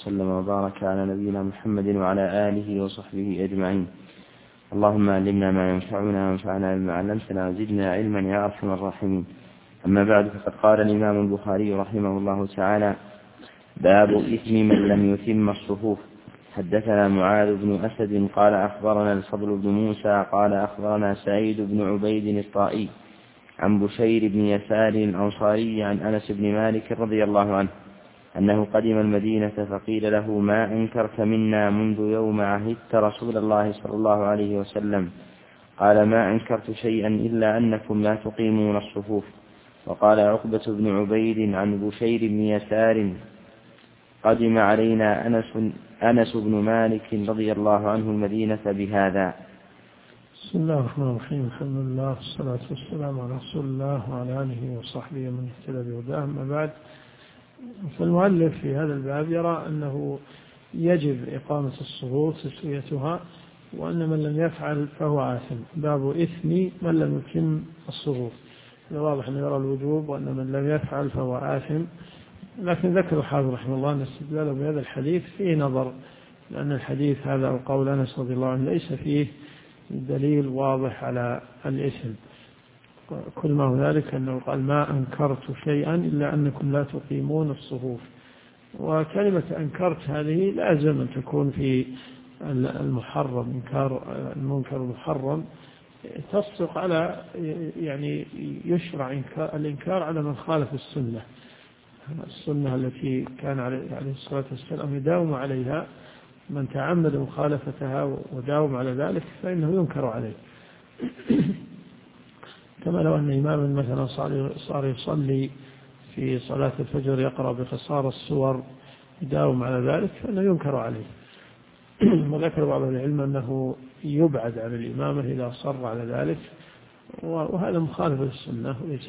وسلم وبارك على نبينا محمد وعلى آله وصحبه أجمعين. اللهم علمنا ما ينفعنا وانفعنا بما علمتنا وزدنا علما يا أرحم الراحمين. أما بعد، فقد قال الإمام البخاري رحمه الله تعالى: باب إثم من لم يتم الصفوف. حدثنا معاذ بن أسد قال أخبرنا الفضل بن موسى قال أخبرنا سعيد بن عبيد الطائي عن بشير بن يسار الأنصاري عن أنس بن مالك رضي الله عنه أنه قدم المدينة فقيل له: ما أنكرت منا منذ يوم عهدت رسول الله صلى الله عليه وسلم؟ قال: ما أنكرت شيئا إلا أنكم لا تقيمون الصفوف. وقال عقبة بن عبيد عن بشير بن يسار: قدم علينا أنس بن مالك رضي الله عنه المدينة بهذا. بسم الله الرحمن الرحيم. الحمد لله والصلاة والسلام على رسول الله وعلى آله وصحبه من اهتدى بهداه. أما بعد، فالمؤلف في هذا الباب يرى أنه يجب إقامة الصفوف تسويتها، وأن من لم يفعل فهو آثم. باب إثم من لم يتم الصفوف. واضح أنه يرى الوجوب، وأن من لم يفعل فهو آثم. لكن ذكر الحافظ رحمه الله أن استدلاله بهذا الحديث فيه نظر، لأن الحديث هذا القول أنس رضي الله عنه ليس فيه دليل واضح على الإثم. كل ما هنالك أنه قال: ما أنكرت شيئا إلا أنكم لا تقيمون الصفوف. وكلمة أنكرت هذه لازم أن تكون في المحرم، إنكار المنكر المحرم تصدق على، يعني يشرع الإنكار على من خالف السنة التي كان عليه الصلاة والسلام يداوم عليها. من تعمد مخالفتها وداوم على ذلك فإنه ينكر عليه. كما لو أن إماما مثلا صار يصلي في صلاة الفجر يقرأ بقصار السور يداوم على ذلك فإنه ينكر عليه. وذكر بعض العلم أنه يبعد عن الإمامة إذا صر على ذلك، وهذا مخالف للسنة وليس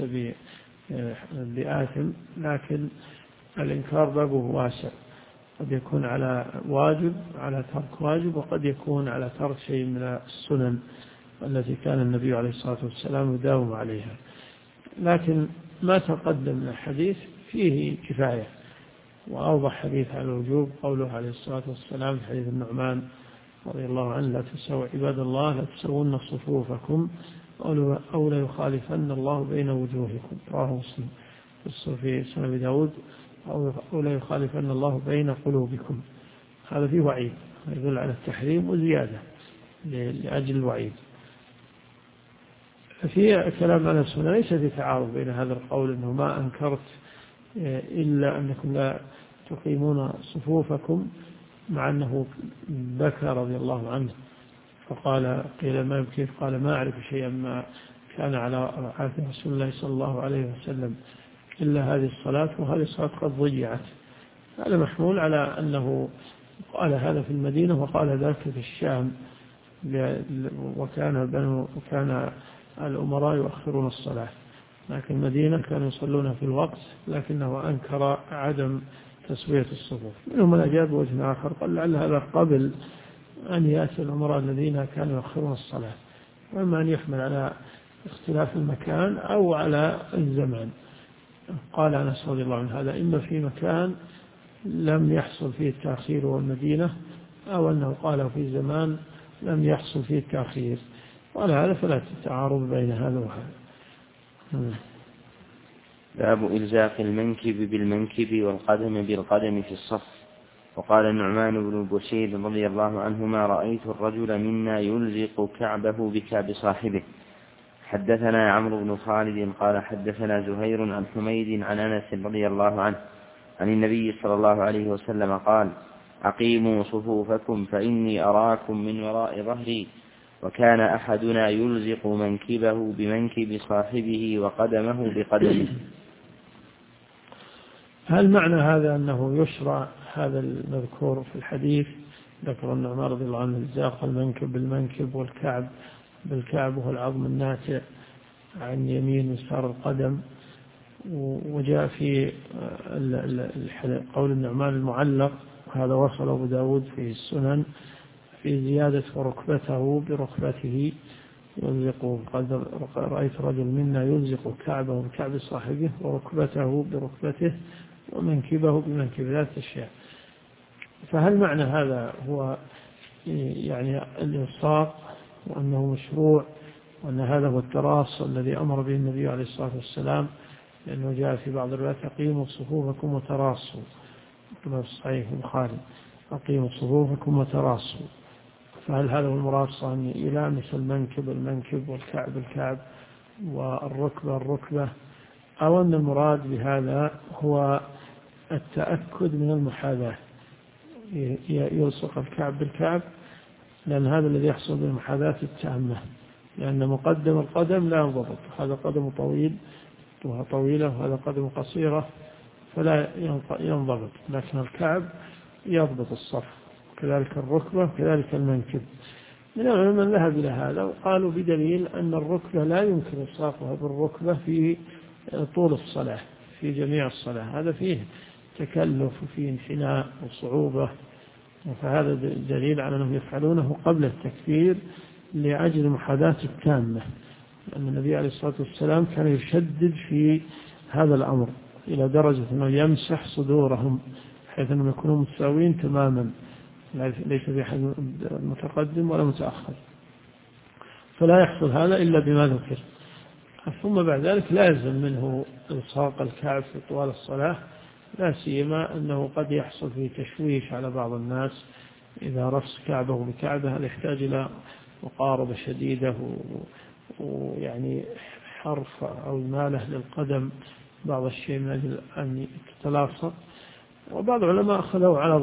بآثم. لكن الإنكار بابه واسع، قد يكون على واجب، على ترك واجب، وقد يكون على ترك شيء من السنن التي كان النبي عليه الصلاة والسلام يداوم عليها. لكن ما تقدم من الحديث فيه كفاية. وأوضح حديث على الوجوب قوله عليه الصلاة والسلام في حديث النعمان رضي الله عنه: لا تسووا عباد الله، لا تسوون صفوفكم أو لا يخالفن الله بين وجوهكم. رواه مسلم في سنن أبي داود: أو لا يخالفن الله بين قلوبكم. هذا فيه وعيد يدل على التحريم وزيادة لأجل الوعيد. في كلام أنس هنا ليس في تعارض بين هذا القول أنه ما أنكرت إلا أنكم لا تقيمون صفوفكم، مع أنه بكى رضي الله عنه فقال: قيل ما يبكيك؟ قال: ما أعرف شيئا ما كان على عهد رسول الله صلى الله عليه وسلم إلا هذه الصلاة، وهذه الصلاة قد ضيعت. هذا محمول على أنه قال هذا في المدينة وقال ذاك في الشام، وكان الأمراء يؤخرون الصلاة، لكن المدينة كانوا يصلون في الوقت، لكنه أنكر عدم تسوية الصفوف. منهم من أجاب وجه آخر قال: لعل هذا قبل أن يأتي الأمراء الذين كانوا يؤخرون الصلاة، وإما أن يحمل على اختلاف المكان أو على الزمان. قال أنس رضي الله عنه: هذا إما في مكان لم يحصل فيه التأخير والمدينة، أو أنه قال في زمان لم يحصل فيه التأخير. قال هذا فلا تتعارض بين هذا وهذا. باب إلزاق المنكب بالمنكب والقدم بالقدم في الصف. وقال النعمان بن بشير رضي الله عنهما: رأيت الرجل منا يلزق كعبه بكعب صاحبه. حدثنا عمرو بن خالد قال حدثنا زهير عن حميد عن أنس رضي الله عنه عن النبي صلى الله عليه وسلم قال: أقيموا صفوفكم فإني أراكم من وراء ظهري. وكان أحدنا يلزق منكبه بمنكب صاحبه وقدمه بقدمه. هل معنى هذا أنه يشرع هذا المذكور في الحديث؟ ذكر النعمان رضي الله عنه إلزاق المنكب بالمنكب والكعب بالكعب، وهو العظم الناتئ عن يمين ويسار القدم. وجاء في قول النعمان المعلق، هذا وصل أبو داود في السنن، في زيادة: وركبته بركبته يلزق. قد رأيت رجل منا يلزق كعبه بكعب صاحبه وركبته بركبته ومنكبه بمنكب، ذات أشياء. فهل معنى هذا هو يعني الإلصاق وأنه مشروع وأن هذا هو التراص الذي أمر به النبي عليه الصلاة والسلام، لأنه جاء في بعض الروايات أقيموا صفوفكم وتراصوا كما في صحيح البخاري أقيموا صفوفكم وتراصوا، فهل هذا هو المراصة أن يلامس المنكب والكعب الكعب والركبة، أو أن المراد بهذا هو التأكد من المحاذاة، يلصق الكعب بالكعب، لأن هذا الذي يحصل بالمحاذاة التامة، لأن مقدم القدم لا ينضبط، هذا قدم طويل وهذا طويلة وهذا قدم قصيرة فلا ينضبط، لكن الكعب يضبط الصف، كذلك الركبة كذلك المنكب. من العلماء من ذهب إلى هذا وقالوا بدليل أن الركبة لا يمكن إلصاقها بالركبة في طول الصلاة في جميع الصلاة، هذا فيه تكلف وفيه انحناء وصعوبة، فهذا دليل على أنهم يفعلونه قبل التكبير لأجل المحاذاة التامة، لأن النبي عليه الصلاة والسلام كان يشدد في هذا الأمر إلى درجة أنه يمسح صدورهم حيث أنهم يكونوا متساوين تماما، ليس في أحد متقدم ولا متأخر، فلا يحصل هذا إلا بما ذكر. ثم بعد ذلك لا يلزم منه إلصاق الكعب في طوال الصلاة، لا سيما أنه قد يحصل فيه تشويش على بعض الناس إذا رص كعبه بكعبه، هذا يحتاج إلى مقاربة شديدة ويعني حرف أو إمالة للقدم بعض الشيء من أجل أن تتلاصق، وبعض العلماء أخذوا على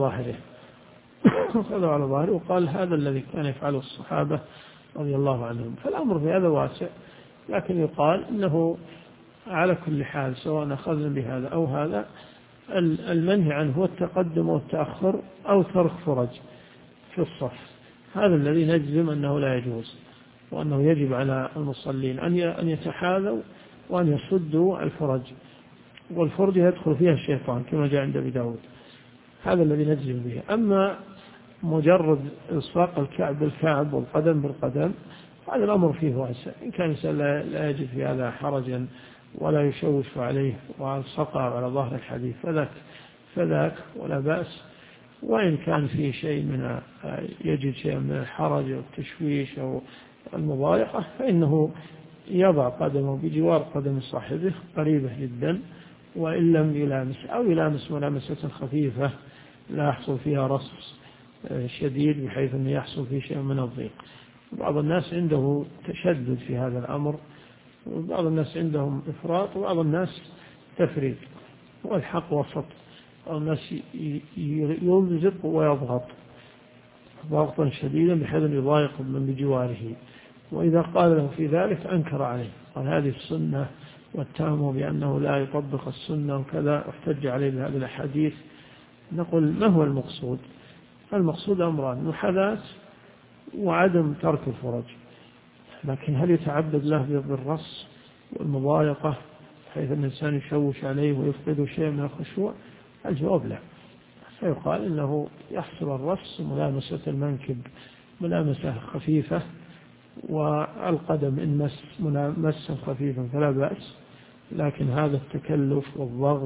ظاهره وقال هذا الذي كان يفعله الصحابة رضي الله عنهم، فالأمر في هذا واسع، لكن يقال إنه على كل حال سواء أخذنا بهذا أو هذا المنهي عنه هو التقدم والتأخر أو ترك فرج في الصف، هذا الذي نجزم أنه لا يجوز، وأنه يجب على المصلين أن يتحاذوا وأن يصدوا الفرج، والفرج يدخل فيها الشيطان كما جاء عند أبي داود، هذا الذي نجزم به. أما مجرد إلصاق الكعب بالكعب والقدم بالقدم هذا الأمر فيه واسع، إن كان الإنسان لا يجد في هذا حرجا ولا يشوش عليه والصقع على ظهر الحديث فذاك ولا بأس، وإن كان فيه شيء يجد شيء من الحرج أو التشويش أو المضايقة فإنه يضع قدمه بجوار قدم صاحبه قريبة جدا، وإن لم يلامس أو يلامس ملامسة خفيفة لا يحصل فيها رص شديد بحيث أنه يحصل فيه شيء من الضيق. بعض الناس عنده تشدد في هذا الأمر، وبعض الناس عندهم إفراط وبعض الناس تفريط، والحق وسط، الناس يلزق ويضغط ضغطا شديدا بحيث أن يضايق من بجواره، وإذا قال له في ذلك أنكر عليه، قال هذه السنة واتهمه بأنه لا يطبق السنة وكذا، احتج عليه بهذه الأحاديث. نقول ما هو المقصود؟ المقصود أمران: محاذاة وعدم ترك الفرج، لكن هل يتعبد له بالرص والمضايقة حيث أن الإنسان يشوش عليه ويفقد شيء من الخشوع؟ الجواب لا، فيقال إنه يحصل الرص ملامسة المنكب ملامسة خفيفة، والقدم إن مسا خفيفا فلا بأس، لكن هذا التكلف والضغط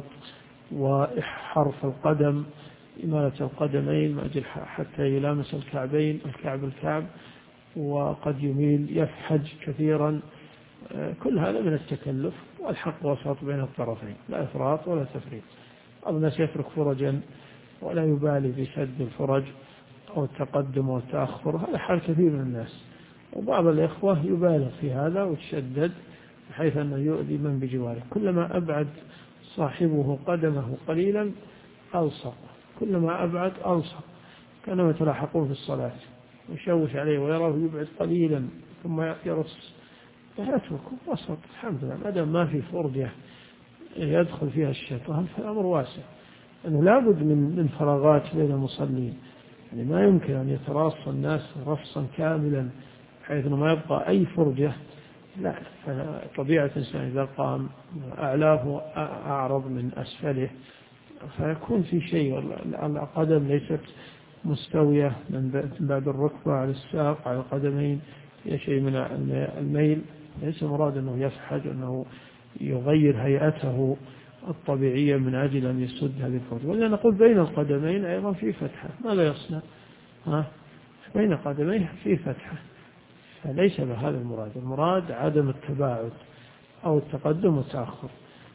وحرف القدم إمالة القدمين حتى يلامس الكعبين الكعب الكعب، وقد يميل يفحج كثيرا، كل هذا من التكلف، والحق وسط بين الطرفين، لا إفراط ولا تفريط. بعض الناس يترك فرجا ولا يبالي بسد الفرج أو التقدم والتأخر، هذا حال كثير من الناس، وبعض الإخوة يبالغ في هذا ويتشدد بحيث أنه يؤذي من بجواره، كلما أبعد صاحبه قدمه قليلا ألصق، كلما أبعد ألصق، كانوا يتلاحقون في الصلاة ويشوش عليه ويراه يبعد قليلا ثم يرص، فيتركه وسط. الحمد لله ما دام ما في فرجة يدخل فيها الشيطان فالأمر واسع، أنه لابد من فراغات بين المصلين، يعني ما يمكن أن يتراص الناس رصا كاملا بحيث أنه ما يبقى أي فرجة، لا، طبيعة الإنسان إذا قام أعلاه أعرض من أسفله فيكون في شيء، القدم ليست مستوية من بعد الركبة على الساق على القدمين، في شيء من الميل، ليس مراد أنه يفحج أنه يغير هيئته الطبيعية من أجل أن يسد هذه الفرجة. ولا نقول بين القدمين أيضا في فتحة، ماذا يصنع؟ بين قدميه في فتحة، فليس بهذا المراد. المراد عدم التباعد أو التقدم والتأخر.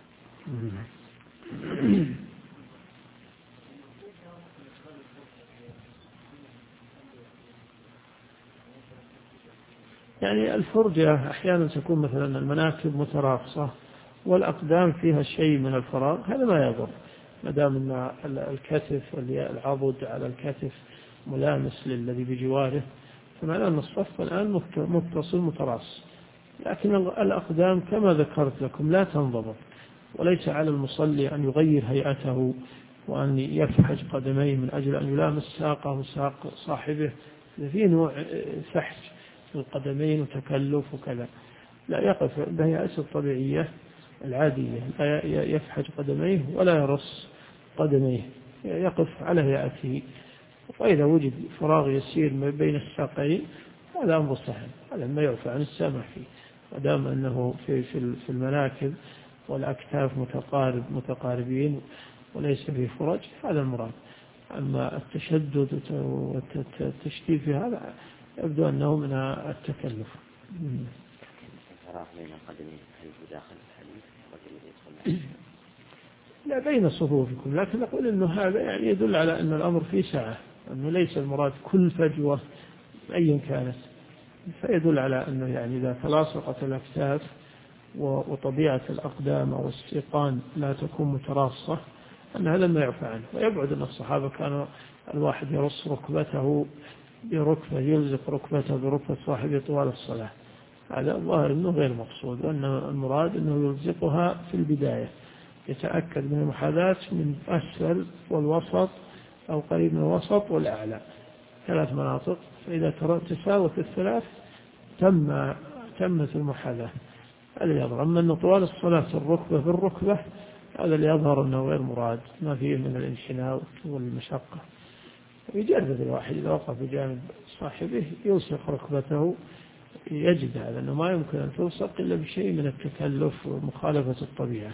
يعني الفرجة أحيانا تكون مثلا المناكب متراصة والأقدام فيها شيء من الفراغ، هذا ما يضر ما دام أن الكتف العضد على الكتف ملامس للذي بجواره، فمعنى أن الصف الآن متصل متراص. لكن الأقدام كما ذكرت لكم لا تنضبط، وليس على المصلي أن يغير هيئته وأن يفحج قدميه من أجل أن يلامس ساقه وساق صاحبه، في نوع فحج القدمين وتكلف وكذا. لا، يقف بهيئته الطبيعية العادية، لا يفحج قدميه ولا يرص قدميه، يقف على هيئته. وإذا وجد فراغ يسير ما بين الساقين هذا أمر سهل، هذا ما يعفى عن السامح فيه، ودام أنه في المناكب والأكتاف متقاربين وليس فيه فرج، هذا المراد. أما التشدد والتشديد في هذا يبدو أنه من التكلف. لا، بين صفوفكم، لكن نقول أنه هذا يعني يدل على أن الأمر فيه سعة، أنه ليس المراد كل فجوة أيا كانت، فيدل على أنه يعني إذا تلاصقت الأكتاف وطبيعة الأقدام أو السيقان لا تكون متراصة أن هذا ما يعفى عنه. ويبعد أن الصحابة كانوا الواحد يرص ركبته بركبة، يلزق ركبته بركبة صاحبه طوال الصلاة، هذا الظاهر أنه غير مقصود، وأن المراد أنه يلزقها في البداية، يتأكد من المحاذاة من أسفل والوسط أو قريب من الوسط والأعلى، 3 مناطق، فإذا تساوت الثلاث تمت المحاذاة. هذا يظهر. أما أن طوال الصلاة الركبة بالركبة هذا اللي يظهر أنه غير مراد، ما فيه من الانحناء والمشقة. يجرب الواحد إذا وقف بجانب صاحبه يلصق ركبته، يجد هذا أنه ما يمكن أن تلصق إلا بشيء من التكلف ومخالفة الطبيعة.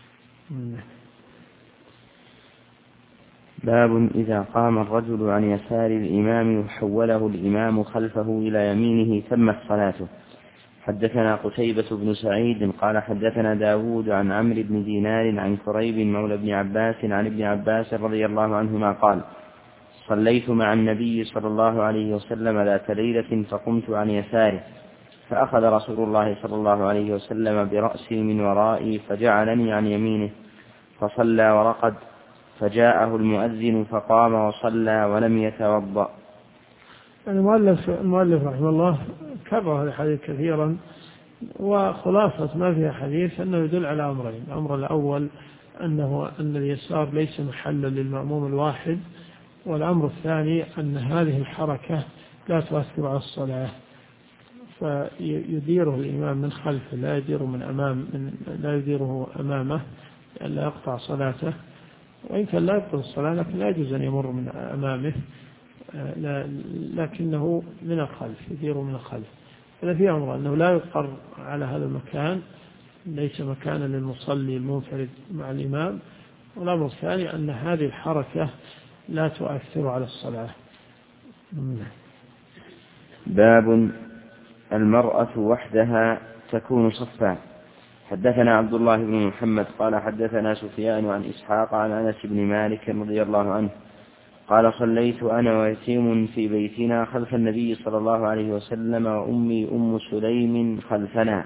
باب إذا قام الرجل عن يسار الإمام وحوله الإمام خلفه إلى يمينه تمت صلاته. حدثنا قتيبة بن سعيد قال حدثنا داود عن عمرو بن دينار عن كريب مولى بن عباس عن ابن عباس رضي الله عنهما قال: صليت مع النبي صلى الله عليه وسلم ذات ليلة فقمت عن يساره، فأخذ رسول الله صلى الله عليه وسلم برأسي من ورائي فجعلني عن يمينه فصلى ورقد، فجاءه المؤذن فقام وصلى ولم يتوضأ. المؤلف رحمه الله كرر هذا الحديث كثيرا، وخلاصة ما فيها حديث أنه يدل على أمرين. الأمر الأول أن اليسار ليس محلا للمأموم الواحد، والأمر الثاني أن هذه الحركة لا تؤثر على الصلاة، فيديره الإمام من خلفه، لا يديره أمامه لئلا يقطع صلاته، وإن كان لا يبطل الصلاة لكن لا يجوز أن يمر من أمامه، لكنه من الخلف، يديره من الخلف. هذا في أمر أنه لا يقر على هذا المكان، ليس مكانا للمصلي المنفرد مع الإمام. والأمر الثاني أن هذه الحركة لا تؤثر على الصلاة. باب المرأة وحدها تكون صفا. حدثنا عبد الله بن محمد قال حدثنا سفيان عن إسحاق عن أنس بن مالك رضي الله عنه قال: صليت أنا ويتيم في بيتنا خلف النبي صلى الله عليه وسلم وأمي أم سليم خلفنا.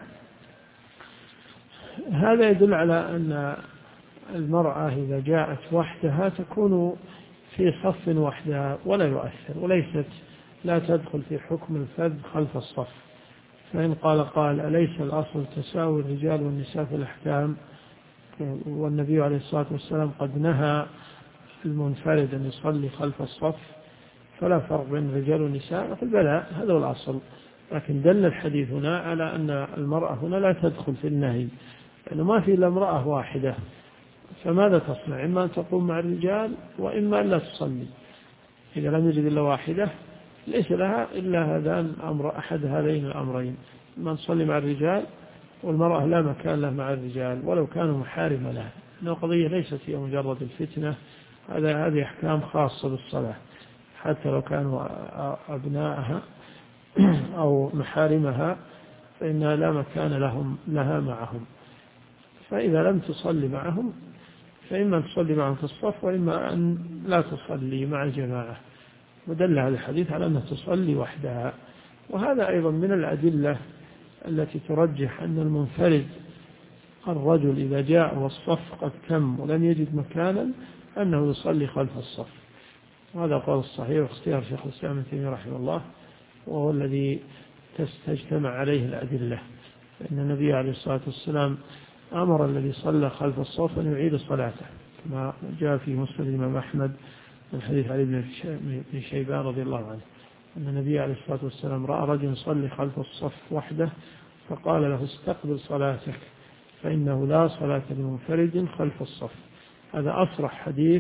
هذا يدل على أن المرأة إذا جاءت وحدها تكون في صف وحدها ولا يؤثر، وليست لا تدخل في حكم الفذ خلف الصف. فإن قال أليس الأصل تساوي الرجال والنساء في الأحكام، والنبي عليه الصلاة والسلام قد نهى المنفرد أن يصلي خلف الصف، فلا فرق بين الرجال والنساء؟ نقول بلى، هذا هو الأصل. لكن دل الحديث هنا على أن المرأة هنا لا تدخل في النهي، لأنه ما في إلا امرأة واحدة، فماذا تصنع؟ إما أن تقوم مع الرجال وإما أن لا تصلي. إذا لم يجد إلا واحدة ليس لها إلا أحد هذين الأمرين: إما أن تصلي مع الرجال، والمرأة لا مكان لها مع الرجال ولو كانوا محارم لها، أنه قضية ليست هي مجرد الفتنة، هذه أحكام خاصة بالصلاة، حتى لو كانوا أبناءها أو محارمها فإنها لا مكان لها معهم. فإذا لم تصلي معهم فإما تصلي معهم في الصف وإما أن لا تصلي مع الجماعة. ودل هذا الحديث على أنها تصلي وحدها. وهذا أيضا من الأدلة التي ترجح أن المنفرد الرجل إذا جاء والصف قد تم ولم يجد مكانا أنه يصلي خلف الصف. وهذا قول الصحيح واختيار شيخ الإسلام ابن تيمية رحمه الله، وهو الذي تجتمع عليه الأدلة. فإن النبي عليه الصلاة والسلام أمر الذي صلى خلف الصف أن يعيد صلاته، كما جاء في مسند الإمام أحمد من حديث علي بن شيبان رضي الله عنه أن النبي عليه الصلاة والسلام رأى رجل يصلي خلف الصف وحده فقال له استقبل صلاتك فإنه لا صلاة لمنفرد خلف الصف. هذا أصرح حديث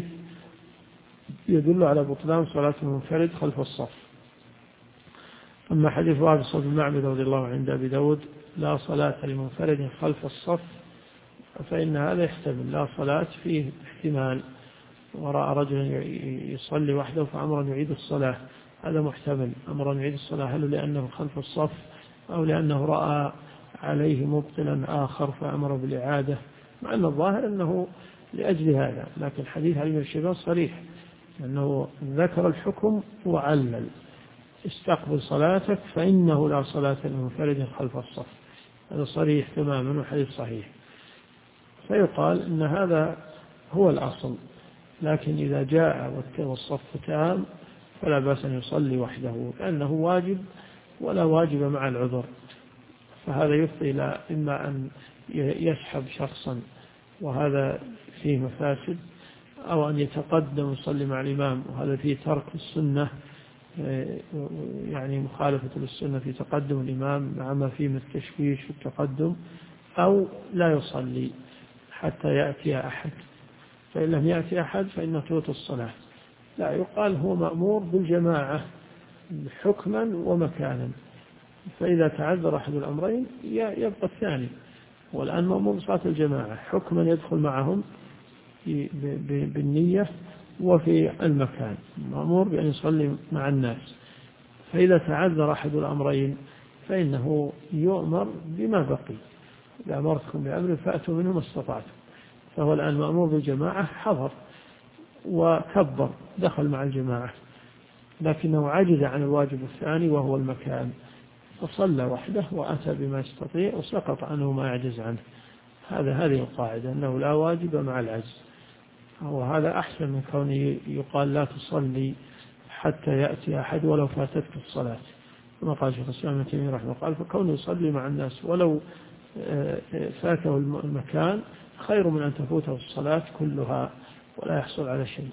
يدل على بطلان صلاة المنفرد خلف الصف. أما حديث وابصة بن معبد رضي الله عنه عند أبي داود لا صلاة لمنفرد خلف الصف، فإن هذا يحتمل لا صلاة فيه احتمال، ورأى رجلا يصلي وحده فأمر أن يعيد الصلاة، هذا محتمل، أمر أن يعيد الصلاة هل لأنه خلف الصف أو لأنه رأى عليه مبطلا آخر فأمر بالإعادة، مع أن الظاهر أنه لأجل هذا. لكن حديث علي بن شيبان صريح أنه ذكر الحكم وعلل استقبل صلاتك فإنه لا صلاة لمنفرد خلف الصف، هذا صريح تماما وحديث صحيح. فيقال أن هذا هو الأصل، لكن إذا جاء والصف تام فلا بأس أن يصلي وحده لأنه واجب ولا واجب مع العذر. فهذا يفضي إلى إما أن يسحب شخصا وهذا فيه مفاسد، أو أن يتقدم يصلي مع الإمام وهذا فيه ترك السنة، يعني مخالفة للسنة في تقدم الإمام مع ما فيه من التشويش في التقدم، أو لا يصلي حتى يأتي أحد، فإن لم يأتي أحد فإنه تفوت الصلاة. لا، يقال هو مأمور بالجماعة حكما ومكانا، فإذا تعذر أحد الأمرين يبقى الثاني. والآن مأمور بصلاة الجماعة حكما يدخل معهم بالنية، وفي المكان مأمور بأن يصلي مع الناس. فإذا تعذر أحد الأمرين فإنه يؤمر بما بقي، إذا أمرتكم بأمر فأتوا منه ما استطعتم. فهو الآن مأمور بالجماعة حضر وكبر دخل مع الجماعة، لكنه عجز عن الواجب الثاني وهو المكان، فصلى وحده وأتى بما يستطيع وسقط عنه ما يعجز عنه. هذه القاعدة أنه لا واجب مع العجز، وهذا أحسن من كونه يقال لا تصلي حتى يأتي أحد ولو فاتتك الصلاة، كما قال شيخ الإسلام ابن تيمية رحمه الله، قال فكونه يصلي مع الناس ولو فاته المكان خير من أن تفوته الصلاة كلها ولا يحصل على شيء.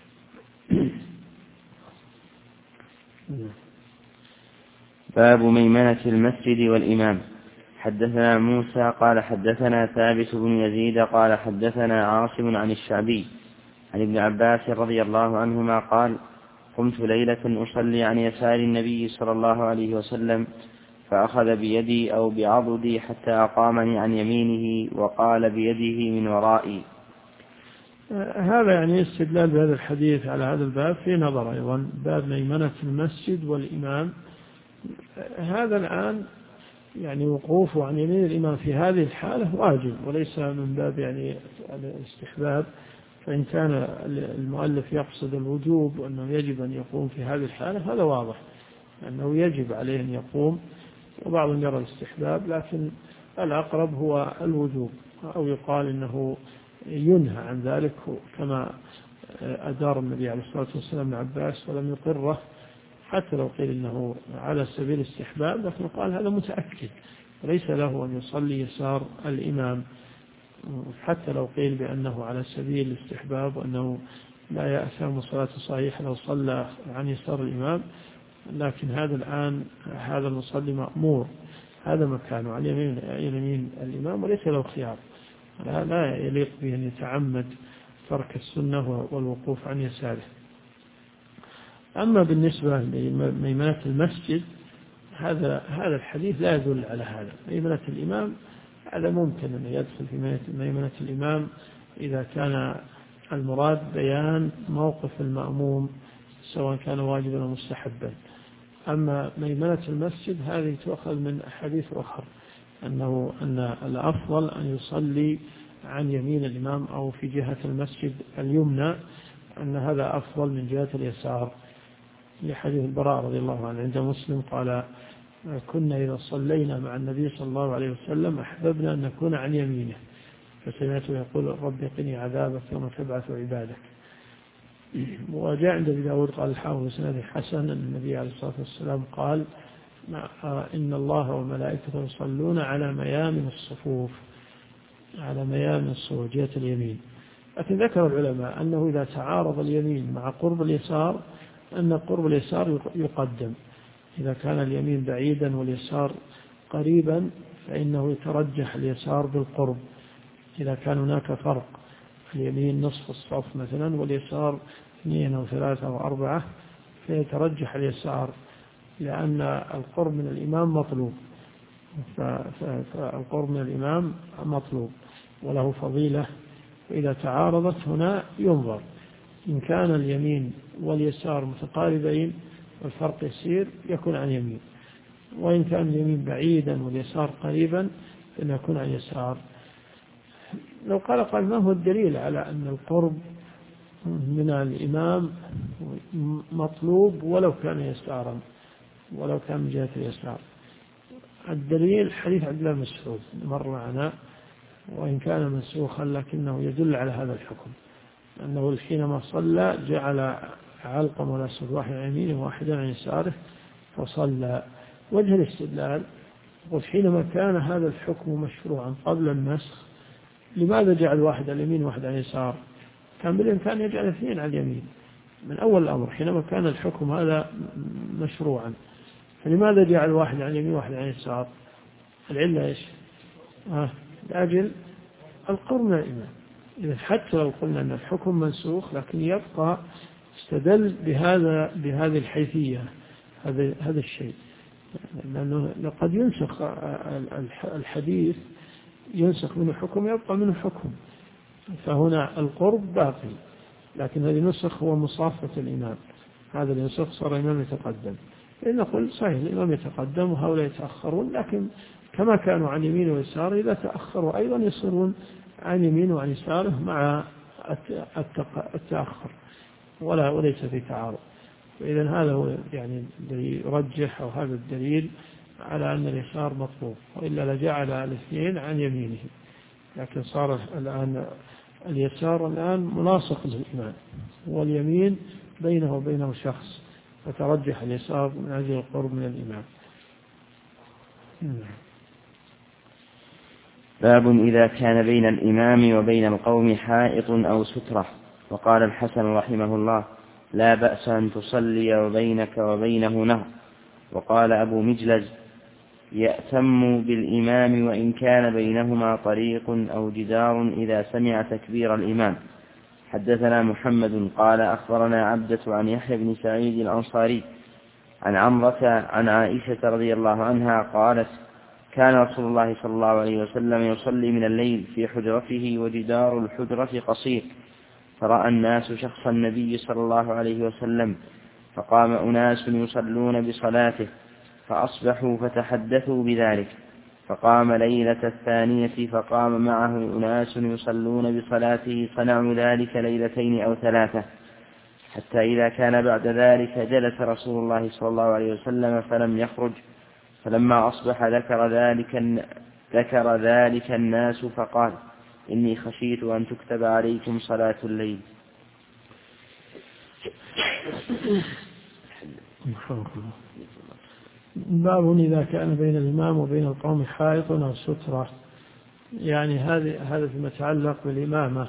باب ميمنة المسجد والإمام. حدثنا موسى قال حدثنا ثابت بن يزيد قال حدثنا عاصم عن الشعبي عن ابن عباس رضي الله عنهما قال قمت ليلة أصلي عن يسار النبي صلى الله عليه وسلم فأخذ بيدي أو بعضدي حتى أقامني عن يمينه وقال بيده من ورائي. هذا يعني استدلال بهذا الحديث على هذا الباب في نظر أيضا، باب ميمنة المسجد والإمام. هذا الآن يعني وقوفه عن يمين الإمام في هذه الحالة واجب وليس من باب يعني الاستحباب، فإن كان المؤلف يقصد الوجوب وأنه يجب أن يقوم في هذه الحالة هذا واضح أنه يجب عليه أن يقوم، وبعضهم يرى الاستحباب، لكن الأقرب هو الوجوب، أو يقال إنه ينهى عن ذلك كما أدار النبي عليه الصلاة والسلام ابن عباس ولم يقره، حتى لو قيل إنه على سبيل الاستحباب، لكن قال هذا متأكد وليس له أن يصلي يسار الإمام، حتى لو قيل بأنه على سبيل الاستحباب وأنه لا يأثم صلاة صحيحة لو صلى عن يسار الإمام، لكن هذا الآن هذا المصلي مأمور هذا مكانه عن يمين الإمام وليس له خيار، لا يليق به أن يتعمد ترك السنة والوقوف عن يساره. أما بالنسبة لميمنة المسجد هذا الحديث لا يدل على هذا. ميمنة الإمام هذا ممكن أن يدخل في ميمنة الإمام إذا كان المراد بيان موقف المأموم سواء كان واجبا أو مستحبا. أما ميمنة المسجد هذه تؤخذ من أحاديث أخرى أن الأفضل أن يصلي عن يمين الإمام أو في جهة المسجد اليمنى، أن هذا أفضل من جهة اليسار، لحديث البراء رضي الله عنه عند مسلم قال: كنا إذا صلينا مع النبي صلى الله عليه وسلم أحببنا أن نكون عن يمينه، فسمعته يقول: رب قني عذابك يوم تبعث عبادك. وجاء عند أبي داود قال الحافظ بسند حسن أن النبي عليه الصلاة والسلام قال: إن الله وملائكته يصلون على ميامن الصفوف، على ميامن الصفوف جهة اليمين. لكن ذكر العلماء أنه إذا تعارض اليمين مع قرب اليسار أن قرب اليسار يقدم. إذا كان اليمين بعيدا واليسار قريبا فإنه يترجح اليسار بالقرب. إذا كان هناك فرق، اليمين نصف الصف مثلا واليسار 2 أو 3 أو 4، فيترجح اليسار، لأن القرب من الإمام مطلوب، فالقرب من الإمام مطلوب وله فضيلة. وإذا تعارضت هنا ينظر، إن كان اليمين واليسار متقاربين والفرق يسير يكون عن يمين، وإن كان اليمين بعيدا واليسار قريبا فإنه يكون عن يسار. لو قال ما هو الدليل على أن القرب من الإمام مطلوب ولو كان يسارا، ولو كان من جهة اليسار؟ الدليل حديث عبد الله بن مسعود مر معنا، وإن كان منسوخا لكنه يدل على هذا الحكم، أنه حينما صلى جعل علقم ولا أسود واحد عن يمينه وواحدا عن يساره فصلى. وجه الاستدلال يقول: حينما كان هذا الحكم مشروعا قبل النسخ لماذا جعل واحد على اليمين وواحد عن اليسار؟ كان بالإمكان يجعل 2 على اليمين من أول الأمر حينما كان الحكم هذا مشروعا، فلماذا جعل واحد عن اليمين وواحد عن اليسار؟ العلة إيش؟ لأجل القرب من الإمام. إذا حتى لو قلنا أن الحكم منسوخ لكن يبقى استدل بهذه الحيثية، هذا الشيء، لأنه قد ينسخ الحديث، ينسخ منه حكم يبقى منه حكم، فهنا القرب باقي، لكن الذي نسخ هو مصافة الإمام، هذا اللي نسخ صار الإمام يتقدم. إن نقول صحيح الإمام يتقدم وهؤلاء يتأخرون، لكن كما كانوا عن يمين ويسار إذا تأخروا أيضا يصيرون عن يمين وعن يساره مع التأخر، وليس في تعارض. فإذا هذا هو يعني الذي يرجح، أو هذا الدليل على أن اليسار مطلوب، وإلا لجعل 2 عن يمينه، لكن صار الآن اليسار ملاصق للإمام، واليمين بينه وبينه شخص، فترجح اليسار من أجل القرب من الإمام. باب إذا كان بين الإمام وبين القوم حائط أو سترة. وقال الحسن رحمه الله: لا بأس أن تصلي وبينك وبينه نهر. وقال أبو مجلز: يأتم بالإمام وإن كان بينهما طريق أو جدار إذا سمع تكبير الإمام. حدثنا محمد قال أخبرنا عبدة عن يحيى بن سعيد الأنصاري عن عمرة عن عائشة رضي الله عنها قالت: كان رسول الله صلى الله عليه وسلم يصلي من الليل في حجرته وجدار الحجرة قصير، فرأى الناس شخص النبي صلى الله عليه وسلم، فقام أناس يصلون بصلاته فأصبحوا فتحدثوا بذلك، فقام ليلة الثانية فقام معه أناس يصلون بصلاته، صنعوا ذلك 2 أو 3، حتى إذا كان بعد ذلك جلس رسول الله صلى الله عليه وسلم فلم يخرج، فلما أصبح ذكر ذلك الناس فقال: إني خشيت أن تكتب عليكم صلاة الليل. باب إذا كان بين الإمام وبين القوم حائط أو سترة، يعني هذا فيما يتعلق بالإمامة،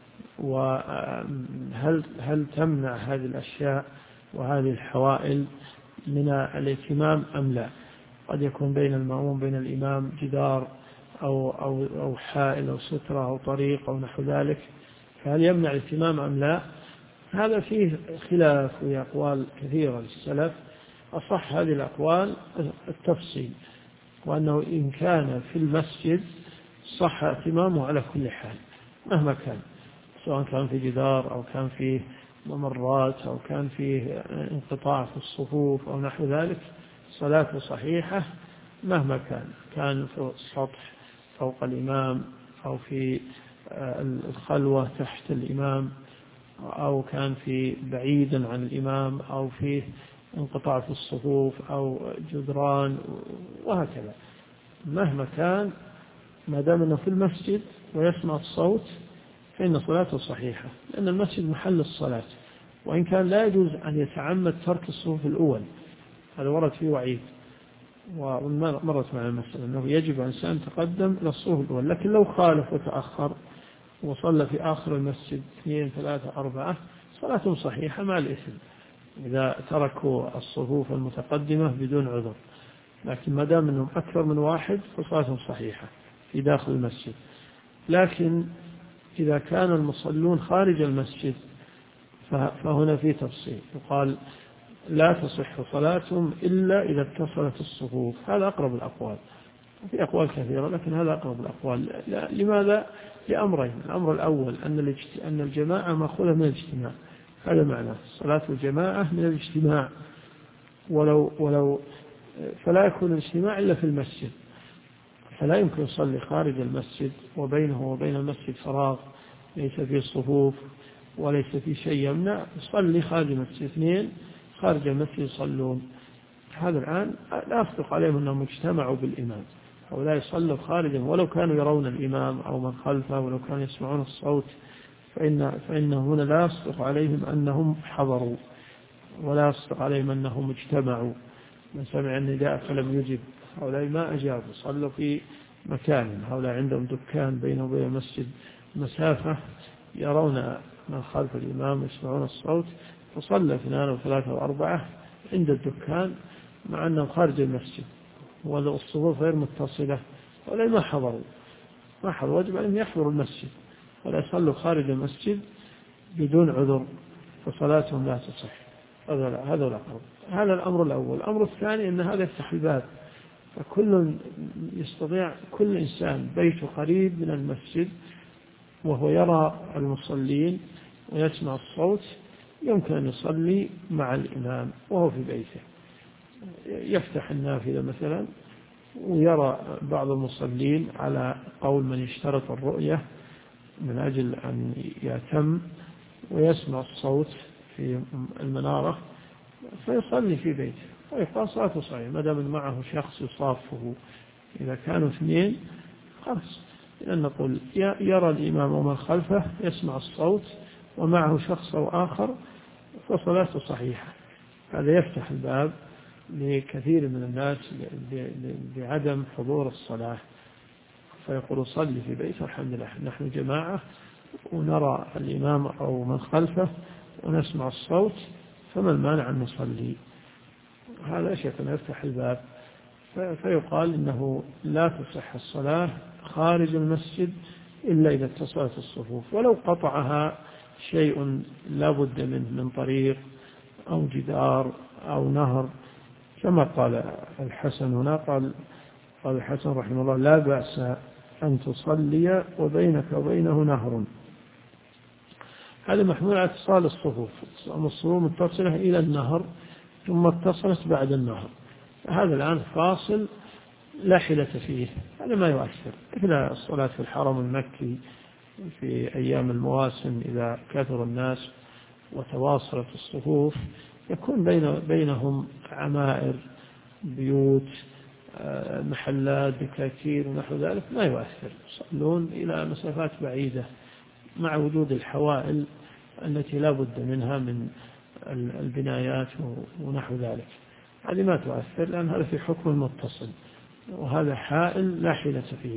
وهل تمنع هذه الأشياء وهذه الحوائل من الائتمام أم لا؟ قد يكون بين المأموم بين الإمام جدار أو حائل أو سترة أو طريق أو نحو ذلك، فهل يمنع الائتمام أم لا؟ هذا فيه خلاف وأقوال كثيرة للسلف. أصح هذه الأقوال التفصيل، وأنه إن كان في المسجد صح ائتمامه على كل حال مهما كان، سواء كان في جدار أو كان فيه ممرات أو كان فيه انقطاع في الصفوف أو نحو ذلك، صلاته صحيحة مهما كان في السطح فوق الإمام أو في الخلوة تحت الإمام أو كان في بعيدا عن الإمام أو في انقطاع في الصفوف أو جدران وهكذا، مهما كان ما دام أنه في المسجد ويسمع الصوت فإن صلاته صحيحة، لأن المسجد محل الصلاة، وإن كان لا يجوز أن يتعمد ترك الصفوف الأول، هذا ورد فيه وعيد ومرت معنا المسألة أنه يجب على الإنسان تقدم إلى الصفوف الأول، لكن لو خالف وتأخر وصلى في آخر المسجد 2 3 4 صلاتهم صحيحة مع الإثم إذا تركوا الصفوف المتقدمة بدون عذر، لكن ما دام أنهم أكثر من واحد فصلاتهم صحيحة في داخل المسجد. لكن إذا كان المصلون خارج المسجد فهنا في تفصيل، يقال لا تصح صلاتهم إلا إذا اتصلت الصفوف، هذا أقرب الأقوال، في أقوال كثيرة لكن هذا أقرب الأقوال. لماذا؟ لأمرين: الأمر الأول أن الجماعة مأخوذة من الاجتماع، هذا معناه صلاة الجماعة من الاجتماع، ولو فلا يكون الاجتماع إلا في المسجد، فلا يمكن يصلي خارج المسجد وبينه وبين المسجد فراغ ليس فيه صفوف وليس فيه شيء يمنع، يصلي خارج المسجد، 2 خارج المسجد يصلون. هذا الآن لا يصدق عليهم أنهم اجتمعوا بالإمام أو لا يصلوا خارجا، ولو كانوا يرون الإمام أو من خلفه ولو كانوا يسمعون الصوت، فإن هنا لا يصدق عليهم أنهم حضروا ولا يصدق عليهم أنهم اجتمعوا. من سمع النداء فلم يجب، هؤلاء ما أجابوا، صلوا في مكان، هؤلاء عندهم دكان بينه وبين المسجد مسافة، يرون من خلف الإمام يسمعون الصوت، فصلى 2 أو 3 أو 4 عند الدكان مع أنهم خارج المسجد والصفوف غير متصلة، هؤلاء ما حضروا، واجب عليهم يحضروا المسجد ولا يصلوا خارج المسجد بدون عذر، فصلاتهم لا تصح. هذا الأقرب. هذا الأمر الأول. الأمر الثاني أن هذا يفتح الباب، فكل يستطيع، كل إنسان بيته قريب من المسجد وهو يرى المصلين ويسمع الصوت يمكن أن يصلي مع الإمام وهو في بيته، يفتح النافذة مثلا ويرى بعض المصلين على قول من يشترط الرؤية من أجل أن يتم ويسمع الصوت في المنارة فيصلي في بيته ويقال صلاته صحيحة ما دام معه شخص يصافه. إذا كانوا 2 خلاص، لأن نقول يرى الإمام ومن خلفه يسمع الصوت ومعه شخص أو آخر فصلاته صحيحة. هذا يفتح الباب لكثير من الناس بعدم حضور الصلاة، فيقول صلي في بيته الحمد لله نحن جماعة ونرى الإمام أو من خلفه ونسمع الصوت، فما المانع أن نصلي؟ هذا شيء يفتح الباب، فيقال إنه لا تصح الصلاة خارج المسجد إلا إذا اتصلت الصفوف، ولو قطعها شيء لا بد منه من طريق أو جدار أو نهر، كما قال الحسن هنا، قال الحسن رحمه الله: لا بأس أن تصلي وبينك وبينه نهر. هذا محمول على اتصال الصفوف، الصفوف متصلة إلى النهر ثم اتصلت بعد النهر، هذا الآن فاصل لا حيلة فيه، هذا ما يؤثر، مثل الصلاة في الحرم المكي في أيام المواسم إذا كثر الناس وتواصلت الصفوف يكون بينهم عمائر بيوت محلات دكاكين ونحو ذلك، ما يؤثر، يصلون إلى مسافات بعيدة مع وجود الحوائل التي لا بد منها من البنايات ونحو ذلك، هذه ما تؤثر لأن هذا في حكم المتصل وهذا حائل لا حيلة فيه.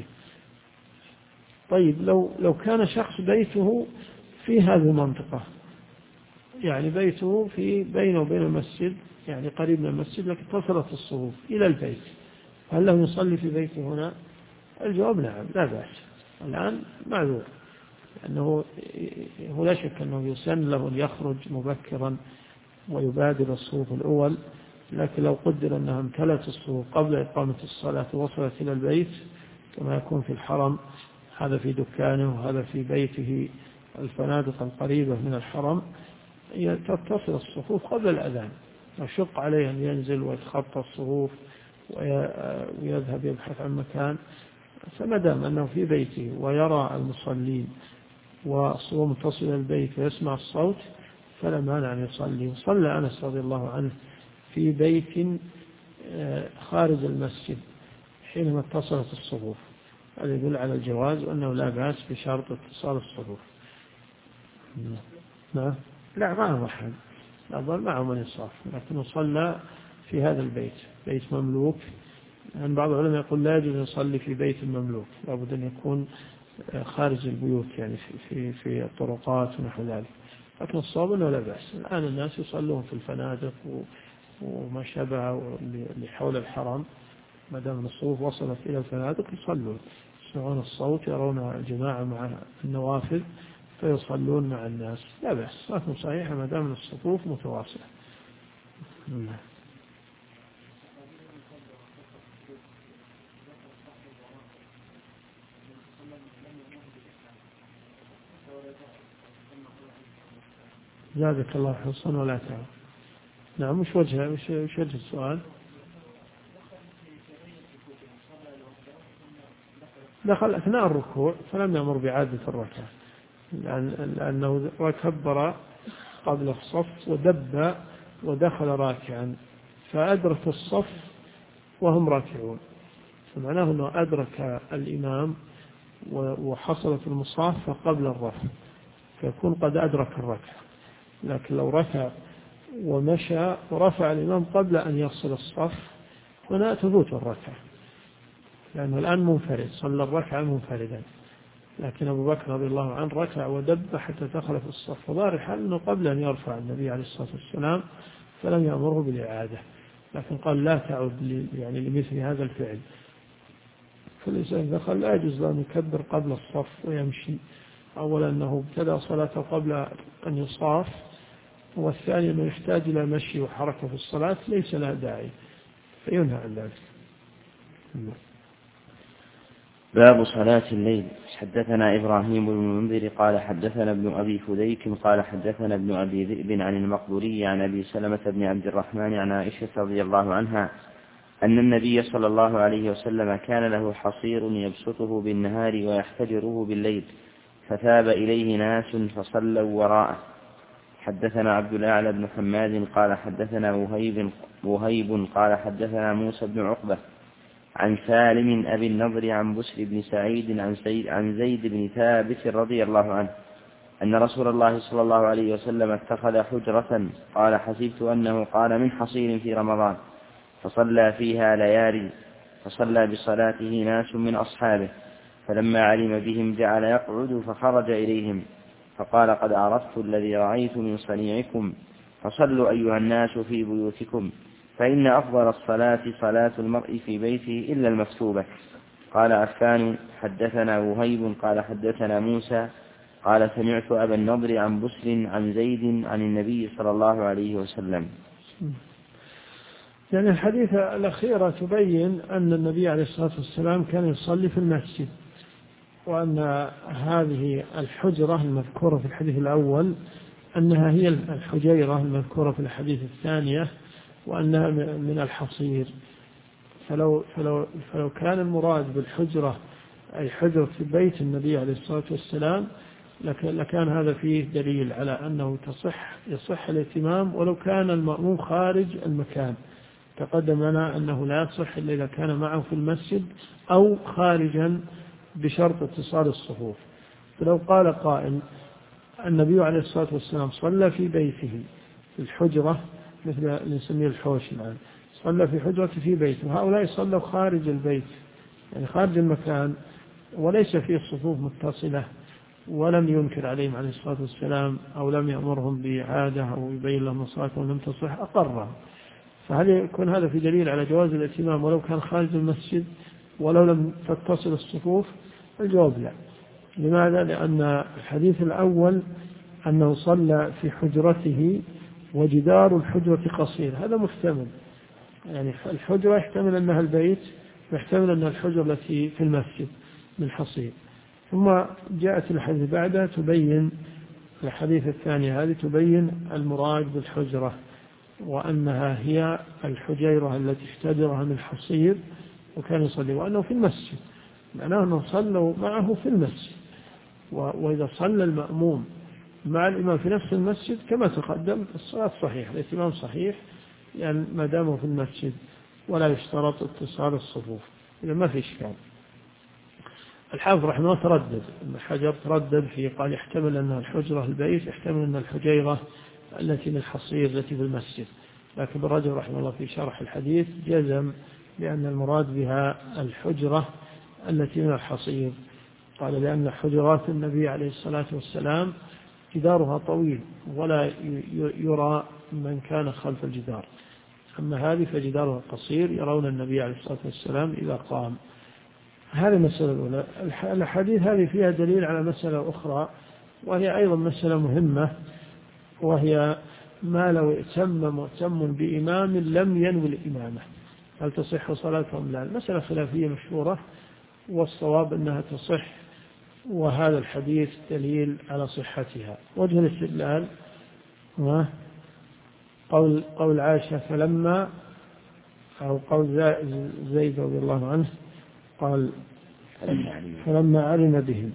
طيب لو كان شخص بيته في هذه المنطقة، يعني بيته في بينه وبين المسجد يعني قريب من المسجد لكن اتصلت الصفوف إلى البيت، هل له يصلي في بيته هنا؟ الجواب نعم لا بأس، الآن معذور، لأنه لا شك أنه يسن له أن يخرج مبكرا ويبادر الصفوف الأول، لكن لو قدر أنها امتلت الصفوف قبل إقامة الصلاة ووصلت إلى البيت كما يكون في الحرم، هذا في دكانه وهذا في بيته الفنادق القريبة من الحرم تتصل الصفوف قبل الأذان، يشق عليه أن ينزل ويتخطى الصفوف ويذهب يبحث عن مكان. فما دام أنه في بيته ويرى المصلين والصفوف متصل البيت ويسمع الصوت فلا مانع أن يصلي. وصلى أنس رضي الله عنه في بيت خارج المسجد حينما اتصلت الصفوف، هذا يدل على الجواز وأنه لا بأس بشرط اتصال الصفوف. لا معه أحد، أظل معه من يصاف، لكنه صلى في هذا البيت، بيت مملوك. يعني بعض العلماء يقول لا يجوز يصلي في بيت مملوك، لابد أن يكون خارج البيوت يعني في الطرقات ونحو ذلك. لكن الصواب أنه لا بأس. الآن الناس يصلون في الفنادق وما شابه اللي حول الحرم، ما دام الصفوف وصلت إلى الفنادق يصلون، يسمعون الصوت، يرون الجماعة مع النوافذ فيصلون مع الناس، لا بأس. لكن صحيح ما دام الصفوف متواصلة. زادك الله حرصا ولا تعب. نعم، وش وجه السؤال؟ دخل أثناء الركوع فلم يأمر بإعادة الركعة، لأنه كبر قبل الصف ودب ودخل راكعا فأدرك الصف وهم راكعون، فمعناه أنه أدرك الإمام وحصلت المصافة قبل الرفع فيكون قد أدرك الركعة. لكن لو ركع ومشى ورفع الإمام قبل أن يصل الصف هنا تفوت الركعة، لأنه الآن منفرد، صلى الركعة منفردا. لكن أبو بكر رضي الله عنه ركع ودب حتى دخل في الصف، وظاهر الحال أنه قبل أن يرفع النبي عليه الصلاة والسلام فلم يأمره بالإعادة، لكن قال لا تعود يعني لمثل هذا الفعل. فالإنسان دخل لا يجوز له أن يكبر قبل الصف ويمشي، أولا أنه ابتدأ صلاته قبل أن يصاف، والثاني أنه يحتاج إلى مشي وحركة في الصلاة ليس لها داعي فينهى عن ذلك. باب صلاة الليل. حدثنا إبراهيم بن المنذر قال حدثنا ابن أبي فديك قال حدثنا ابن أبي ذئب عن المقبوري عن أبي سلمة بن عبد الرحمن عن عائشة رضي الله عنها أن النبي صلى الله عليه وسلم كان له حصير يبسطه بالنهار ويحتجره بالليل، فثاب إليه ناس فصلوا وراءه. حدثنا عبد الأعلى بن حماد قال حدثنا وهيب قال حدثنا موسى بن عقبة عن سالم أبي النضر عن بسر بن سعيد عن زيد بن ثابت رضي الله عنه أن رسول الله صلى الله عليه وسلم اتخذ حجرة، قال حسبت أنه قال من حصير في رمضان، فصلى فيها ليالي، فصلى بصلاته ناس من أصحابه، فلما علم بهم جعل يقعد فخرج إليهم فقال قد عرفت الذي رأيت من صنيعكم، فصلوا أيها الناس في بيوتكم، فإن أفضل الصلاة صلاة المرء في بيته إلا المكتوبة. قال عفان حدثنا وهيب قال حدثنا موسى قال سمعت أبا النضر عن بسر عن زيد عن النبي صلى الله عليه وسلم. يعني الحديث الأخيرة تبين أن النبي عليه الصلاة والسلام كان يصلي في المسجد، وأن هذه الحجرة المذكورة في الحديث الأول أنها هي الحجيرة المذكورة في الحديث الثانية، وأنها من الحصير. فلو كان المراد بالحجرة أي حجرة في بيت النبي عليه الصلاة والسلام لكان هذا فيه دليل على أنه يصح الاهتمام ولو كان المأموم خارج المكان. تقدم لنا أنه لا يصح إلا إذا كان معه في المسجد أو خارجا بشرط اتصال الصفوف. فلو قال قائل النبي عليه الصلاة والسلام صلى في بيته في الحجرة مثل اللي نسميه الحوش الآن، صلى في حجرة في بيته، وهؤلاء صلوا خارج البيت يعني خارج المكان وليس فيه الصفوف متصلة، ولم ينكر عليهم عليه الصلاة والسلام أو لم يأمرهم بإعادة أو يبين لهم الصلاة ولم تصح أقرهم. فهل يكون هذا في دليل على جواز الاتمام ولو كان خارج المسجد ولو لم تتصل الصفوف؟ الجواب لا. لماذا؟ لأن الحديث الأول أنه صلى في حجرته وجدار الحجرة قصير، هذا محتمل، يعني الحجرة يحتمل أنها البيت ويحتمل أنها الحجرة التي في المسجد من حصير. ثم جاءت الحديث بعدها تبين، الحديث الثاني هذه تبين المراد بالحجرة، وأنها هي الحجيرة التي افتدرها من حصير وكان يصلي، وأنه في المسجد، معناه أنه صلوا معه في المسجد. وإذا صلى المأموم مع الإمام في نفس المسجد كما تقدم الصلاة صحيحة، الاتمام صحيح، يعني ما داموا في المسجد، ولا يشترط اتصال الصفوف، إذا ما في إشكال. الحافظ رحمه الله تردد، ابن حجر تردد في، قال يحتمل أنها الحجرة البيت، يحتمل أن الحجيرة التي للحصير التي في المسجد، لكن ابن رجب رحمه الله في شرح الحديث جزم بأن المراد بها الحجرة التي من الحصير. قال لأن حجرات النبي عليه الصلاة والسلام جدارها طويل ولا يرى من كان خلف الجدار، أما هذه فجدارها قصير يرون النبي عليه الصلاة والسلام إذا قام. هذه المسألة الأولى. الحديث هذه فيها دليل على مسألة أخرى، وهي أيضا مسألة مهمة، وهي ما لو ائتم مؤتم بإمام لم ينوي الإمامة هل تصح صلاتهم؟ لا، المسألة خلافية مشهورة، والصواب أنها تصح، وهذا الحديث دليل على صحتها. وجه الاستدلال قول عائشة فلما، أو قول زيد رضي الله عنه قال فلما علم بهم،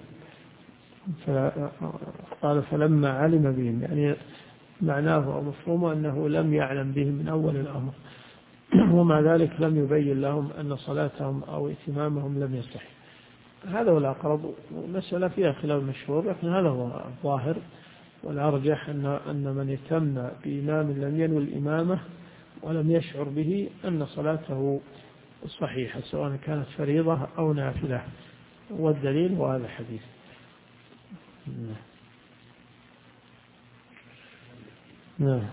قال فلما علم بهم، يعني معناه أو مفهومه أنه لم يعلم بهم من أول الأمر، ومع ذلك لم يبين لهم أن صلاتهم أو اتمامهم لم يصح. هذا هو الأقرب، مسألة فيها خلاف مشهور، لكن هذا هو الظاهر والأرجح، أن من يتم بإمام لم ينوي الإمامة ولم يشعر به أن صلاته صحيحة، سواء كانت فريضة أو نافلة، والدليل هو هذا الحديث. نعم.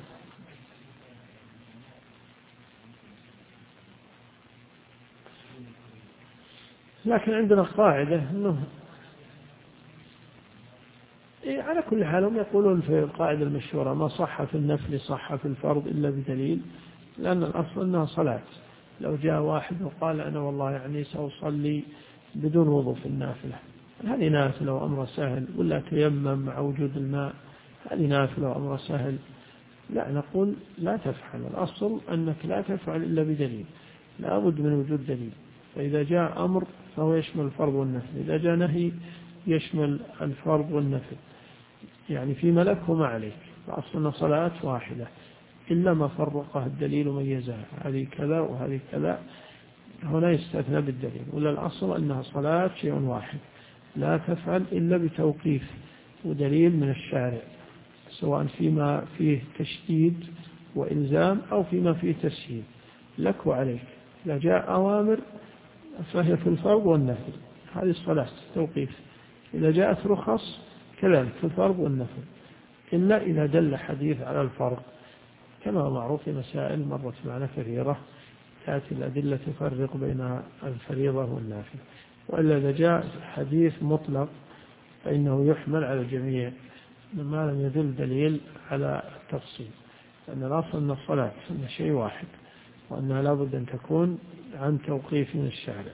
لكن عندنا قاعدة أنه على كل حال هم يقولون في القاعدة المشهورة ما صح في النفل صح في الفرض إلا بدليل، لأن الأصل أنها صلاة. لو جاء واحد وقال أنا والله يعني سأصلي بدون وضوء في النافلة، هذه نافلة وأمر سهل، ولا تيمم مع وجود الماء، هذه نافلة وأمر سهل، لا، نقول لا تفعل. الأصل أنك لا تفعل إلا بدليل، لا بد من وجود دليل. فإذا جاء أمر فهو يشمل الفرض والنفل، إذا جاء نهي يشمل الفرض والنفل، يعني فيما لك وما عليك. فأصلنا صلاة واحدة إلا ما فرقه الدليل وميزها، هذه كذا وهذه كذا، هنا يستثنى بالدليل، ولا الأصل أنها صلاة شيء واحد لا تفعل إلا بتوقيف ودليل من الشارع، سواء فيما فيه تشديد وإلزام أو فيما فيه تسهيل لك وعليك. إذا جاء أوامر فهي في الفرض والنفل، هذه الصلاة توقيف. إذا جاءت رخص كذلك في الفرض والنفل، إلا إذا دل حديث على الفرض، كما معروف في مسائل مرت معنا كثيرة تأتي الأدلة تفرق بين الفريضة والنافلة. وإلا إذا جاء حديث مطلق فإنه يحمل على الجميع ما لم يدل دليل على التفصيل، لأن الأصل أن الصلاة أن شيء واحد، وأنها لابد أن تكون عن توقيف من الشارع.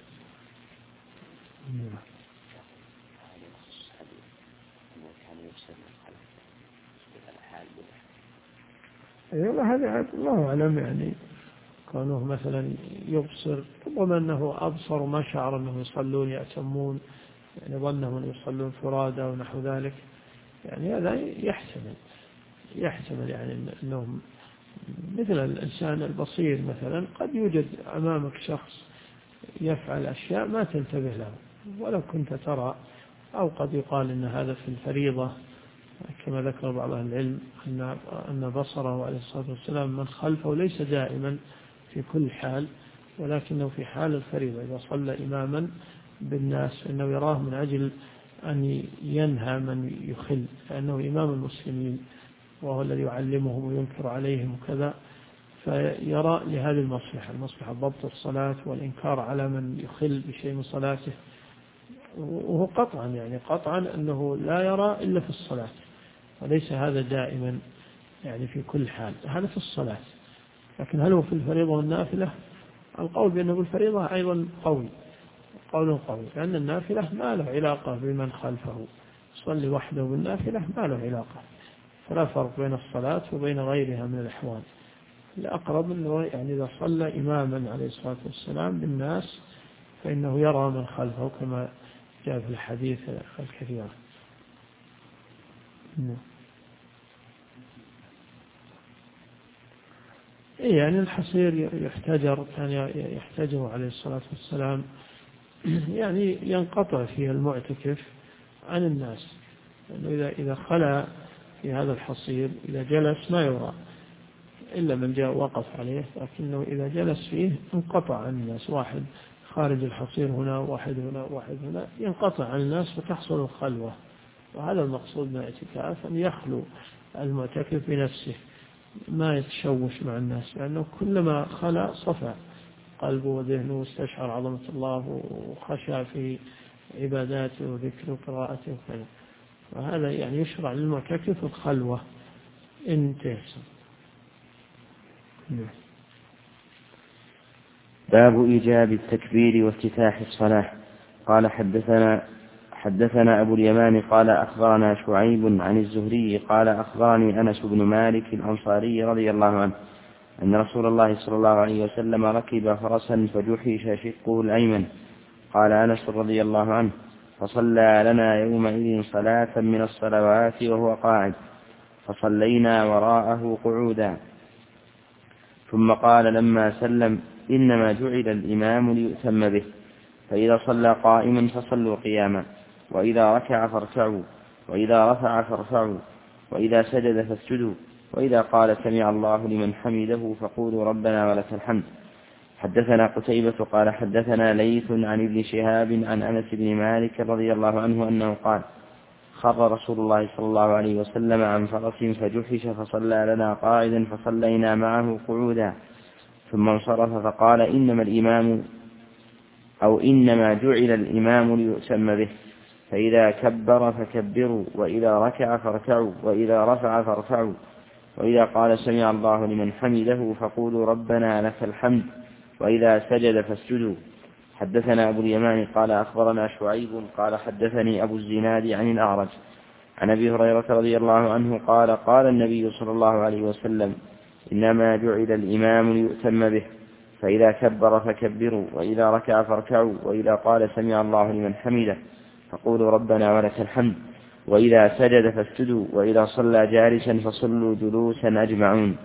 أيوة، هذا الله أعلم، يعني كونه مثلا يبصر، ربما أنه أبصر وما شعر أنهم يصلون يأتمون، يعني ظنهم أن يصلون فرادى ونحو ذلك، يعني هذا يحتمل يعني أنهم مثل الإنسان البصير مثلا، قد يوجد أمامك شخص يفعل أشياء ما تنتبه له ولو كنت ترى، أو قد يقال أن هذا في الفريضة، كما ذكر بعض أهل العلم أن بصره عليه الصلاة والسلام من خلفه ليس دائما في كل حال، ولكنه في حال الفريضة إذا صلى إماما بالناس فإنه يراه من أجل أن ينهى من يخل، لأنه إمام المسلمين وهو الذي يعلمهم وينكر عليهم وكذا، فيرى لهذه المصلحة ضبط الصلاة والإنكار على من يخل بشيء من صلاته. وهو قطعا أنه لا يرى إلا في الصلاة، وليس هذا دائما يعني في كل حال، هذا في الصلاة. لكن هل هو في الفريضة والنافلة؟ القول بأنه في الفريضة أيضا قوي، قول قوي، لأن النافلة ما له علاقة بمن خلفه، يصلي وحده بالنافلة ما له علاقة، فلا فرق بين الصلاة وبين غيرها من الأحوال. الأقرب أنه يعني إذا صلى إماما عليه الصلاة والسلام بالناس فإنه يرى من خلفه كما جاء في الحديث الكثير. يعني الحصير يحتجر، كان يحتجر عليه الصلاة والسلام، يعني ينقطع فيه المعتكف عن الناس، لأنه إذا خلى في هذا الحصير إذا جلس ما يرى إلا من جاء وقف عليه، لكنه إذا جلس فيه انقطع عن الناس، واحد خارج الحصير هنا، واحد هنا، واحد هنا، ينقطع عن الناس فتحصل الخلوة. وهذا المقصود من الاعتكاف، أن يخلو المعتكف بنفسه، ما يتشوش مع الناس، لأنه كلما خلى صفى قلبه وذهنه واستشعر عظمة الله وخشع في عباداته وذكره وقراءته وكذا. وهذا يعني يشرع للمعتكف الخلوة إن تيسر. باب إيجاب التكبير وافتتاح الصلاة. قال حدثنا أبو اليمان قال أخبرنا شعيب عن الزهري قال أخبرني أنس بن مالك الأنصاري رضي الله عنه أن رسول الله صلى الله عليه وسلم ركب فرسا فجحش شقه الأيمن. قال أنس رضي الله عنه: فصلى لنا يومئذ صلاة من الصلوات وهو قاعد، فصلينا وراءه قعودا. ثم قال لما سلم: إنما جعل الإمام ليؤتم به، فإذا صلى قائما فصلوا قياما، وإذا ركع فاركعوا، وإذا رفع فارفعوا، وإذا سجد فاسجدوا، وإذا قال سمع الله لمن حمده فقولوا ربنا ولك الحمد. حدثنا قتيبة قال حدثنا ليث عن ابن شهاب عن أنس بن مالك رضي الله عنه أنه قال: خر رسول الله صلى الله عليه وسلم عن فرس فجحش فصلى لنا قاعدا فصلينا معه قعودا، ثم انصرف فقال: إنما جعل الإمام ليؤتم به، فإذا كبر فكبروا، وإذا ركع فاركعوا، وإذا رفع فارفعوا، وإذا قال سمع الله لمن حمده فقولوا ربنا لك الحمد، وإذا سجد فاسجدوا. حدثنا أبو اليمان قال أخبرنا شعيب قال حدثني أبو الزناد عن الأعرج عن أبي هريرة رضي الله عنه قال: قال النبي صلى الله عليه وسلم: إنما جعل الإمام ليؤتم به، فإذا كبر فكبروا، وإذا ركع فاركعوا، وإذا قال سمع الله لمن حمده فقولوا ربنا ولك الحمد، وإذا سجد فاسجدوا، وإذا صلى جالسا فصلوا جلوسا أجمعون.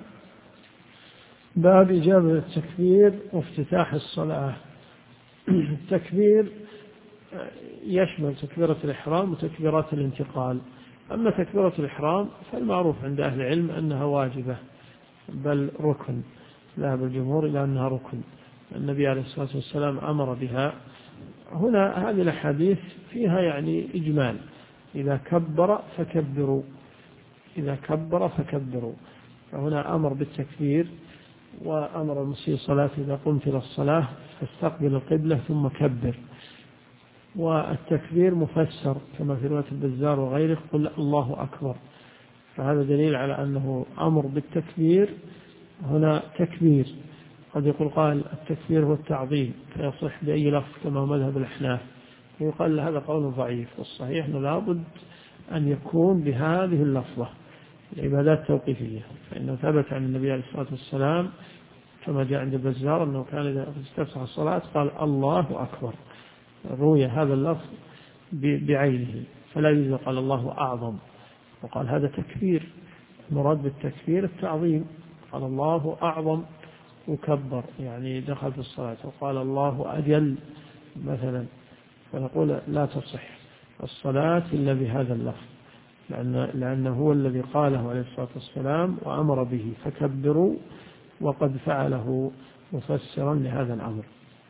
باب إجابة التكبير وافتتاح الصلاة. التكبير يشمل تكبيرة الإحرام وتكبيرات الانتقال. أما تكبيرة الإحرام فالمعروف عند أهل العلم أنها واجبة بل ركن، ذهب الجمهور إلى أنها ركن، النبي عليه الصلاة والسلام أمر بها. هنا هذه الأحاديث فيها يعني إجمال: إذا كبر فكبروا، إذا كبر فكبروا. فهنا أمر بالتكبير، وأمر المسيء صلاة إذا قمت إلى الصلاة فاستقبل القبلة ثم كبر. والتكبير مفسر كما في رواية البزار وغيره: قل الله أكبر. فهذا دليل على أنه أمر بالتكبير، هنا تكبير. قد يقول قال التكبير هو التعظيم فيصح بأي لفظ كما هو مذهب الأحناف، ويقال هذا قول ضعيف، والصحيح أنه لابد أن يكون بهذه اللفظة. العبادات توقيفية، فإنه ثبت عن النبي عليه الصلاة والسلام كما جاء عند البزار أنه كان إذا استفتح الصلاة قال الله أكبر، روي هذا اللفظ بعينه، فلا يجوز قال الله أعظم وقال هذا تكبير. المراد بالتكبير التعظيم، قال الله أعظم وكبر يعني دخل في الصلاة، وقال الله أجل مثلا، فنقول لا تصح الصلاة إلا بهذا اللفظ، لأنه هو الذي قاله عليه الصلاة والسلام وأمر به: فكبروا، وقد فعله مفسرا لهذا الأمر.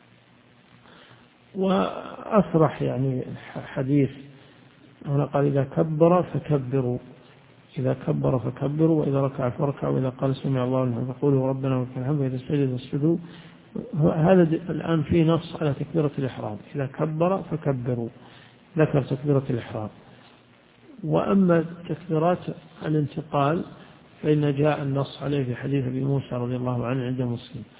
وأصرح يعني حديث هنا قال: إذا كبر فكبروا، إذا كبر فكبروا، وإذا ركع فاركعوا، وإذا قال سمع الله لمن فقولوا ربنا ولك الحمد، وإذا سجد فاسجدوا. هذا الآن في نص على تكبيرة الإحرام: إذا كبر فكبروا، ذكر تكبيرة الإحرام. وأما تكبيرات الانتقال فإن جاء النص عليه في حديث أبي موسى رضي الله عنه عند مسلم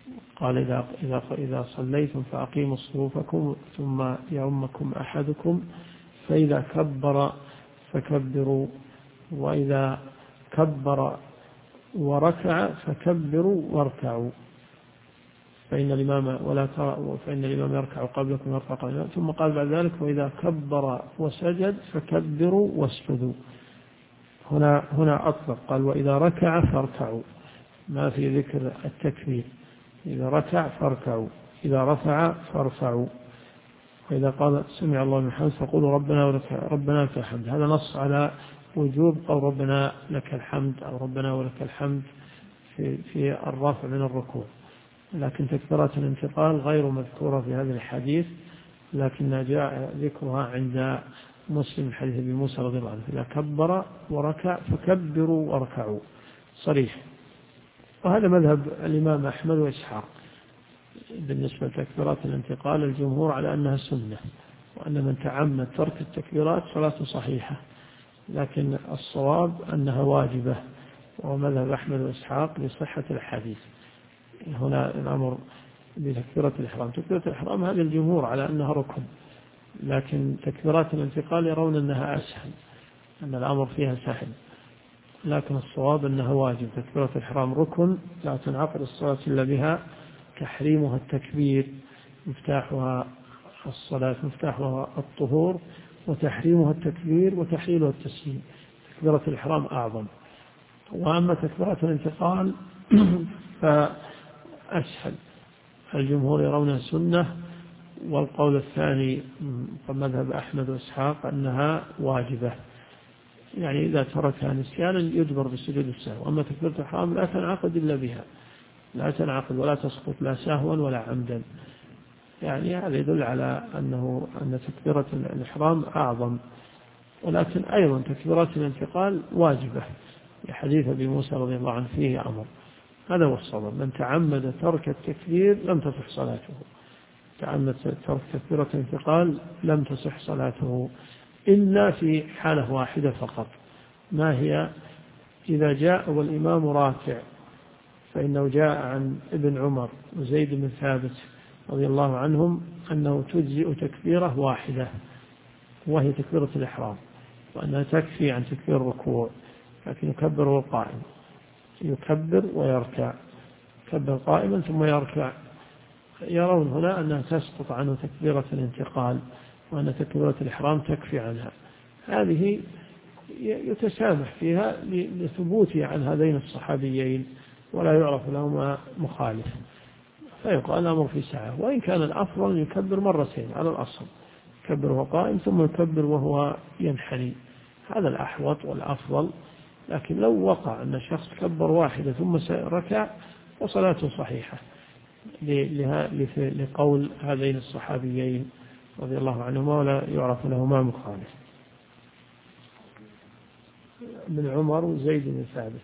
قال إذا صليتم فأقيموا صفوفكم ثم يؤمكم أحدكم فإذا كبر فكبروا، وإذا كبر وركع فكبروا واركعوا، فإن الإمام يركع قبلكم يرفع قبلكم. ثم قال بعد ذلك وإذا كبر وسجد فكبروا واسجدوا. هنا أطلق، قال وإذا ركع فاركعوا، ما في ذكر التكبير. إذا ركع فاركعوا، إذا رفع فارفعوا، وإذا قال سمع الله لمن حمده فقولوا ربنا لك الحمد. هذا نص على وجوب قول ربنا لك الحمد أو ربنا ولك الحمد في الرفع من الركوع. لكن تكبيرات الانتقال غير مذكورة في هذا الحديث، لكن جاء ذكرها عند مسلم حديث ابي موسى رضي الله عنه إذا كبر وركع فكبروا واركعوا، صريح. وهذا مذهب الإمام أحمد وإسحاق بالنسبة لتكبيرات الانتقال. الجمهور على أنها سنة، وأن من تعمد ترك التكبيرات صلاته صحيحة، لكن الصواب أنها واجبة، ومذهب أحمد وإسحاق لصحة الحديث. هنا الأمر بتكبيرة الإحرام. تكبيرة الإحرام هذا الجمهور على أنها ركن، لكن تكبيرات الانتقال يرون أنها أسهل، أن الأمر فيها سهل، لكن الصواب أنها واجب. تكبيرة الإحرام ركن لا تنعقد الصلاة إلا بها، تحريمها التكبير، مفتاحها الصلاة، مفتاحها الطهور، وتحريمها التكبير وتحليلها التسليم. تكبيرة الإحرام أعظم. وأما تكبيرة الانتقال فأسهل، الجمهور يرونها سنة، والقول الثاني مذهب أحمد وإسحاق أنها واجبة، يعني إذا تركها نسيانا يجبر بالسجود السهو. أما تكبيرة الإحرام لا تنعقد إلا بها، لا تنعقد ولا تسقط لا سهوا ولا عمدا. يعني هذا يدل على أن تكبيرة الإحرام أعظم. ولكن أيضا تكبيرات الانتقال واجبة، لحديث أبي موسى رضي الله عنه فيه أمر. هذا هو الصواب، من تعمد ترك التكبير لم تصح صلاته، تعمد ترك تكبيرة الانتقال لم تصح صلاته، إلا في حالة واحدة فقط. ما هي؟ إذا جاء والإمام راكع، فإنه جاء عن ابن عمر وزيد بن ثابت رضي الله عنهم أنه تجزئ تكبيرة واحدة وهي تكبيرة الإحرام، وأنها تكفي عن تكبير الركوع، لكن يكبر وهو قائم، يكبر ويركع، يكبر قائما ثم يركع. يرون هنا أنها تسقط عنه تكبيرة الانتقال، وأن تكبيرة الإحرام تكفي عنها. هذه يتسامح فيها لثبوتها عن هذين الصحابيين، ولا يعرف لهما مخالف، فيقال الأمر في سعة. وإن كان الأفضل أن يكبر مرتين على الأصل، يكبر وهو قائم ثم يكبر وهو ينحني، هذا الأحوط والأفضل. لكن لو وقع أن شخص كبر واحدة ثم ركع وصلاته صحيحة، لقول هذين الصحابيين رضي الله عنهما، ولا يعرف لهما مخالف، من عمر وزيد بن ثابت.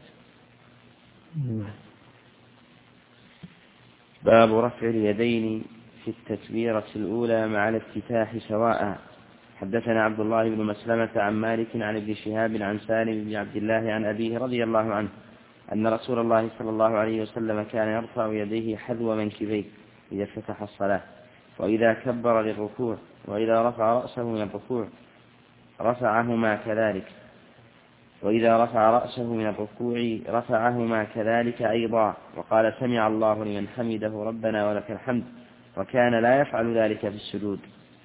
باب رفع اليدين في التكبيرة الأولى مع الافتتاح سواء. حدثنا عبد الله بن مسلمة عن مالك عن ابن شهاب عن سالم بن عبد الله عن أبيه رضي الله عنه أن رسول الله صلى الله عليه وسلم كان يرفع يديه حذو منكبيه إذا افتتح الصلاة، وإذا كبر للركوع، وإذا رفع رأسه من الركوع رفعهما كذلك، وإذا رفع رأسه من الركوع رفعهما كذلك أيضا، وقال سمع الله لمن حمده ربنا ولك الحمد، وكان لا يفعل ذلك في السجود.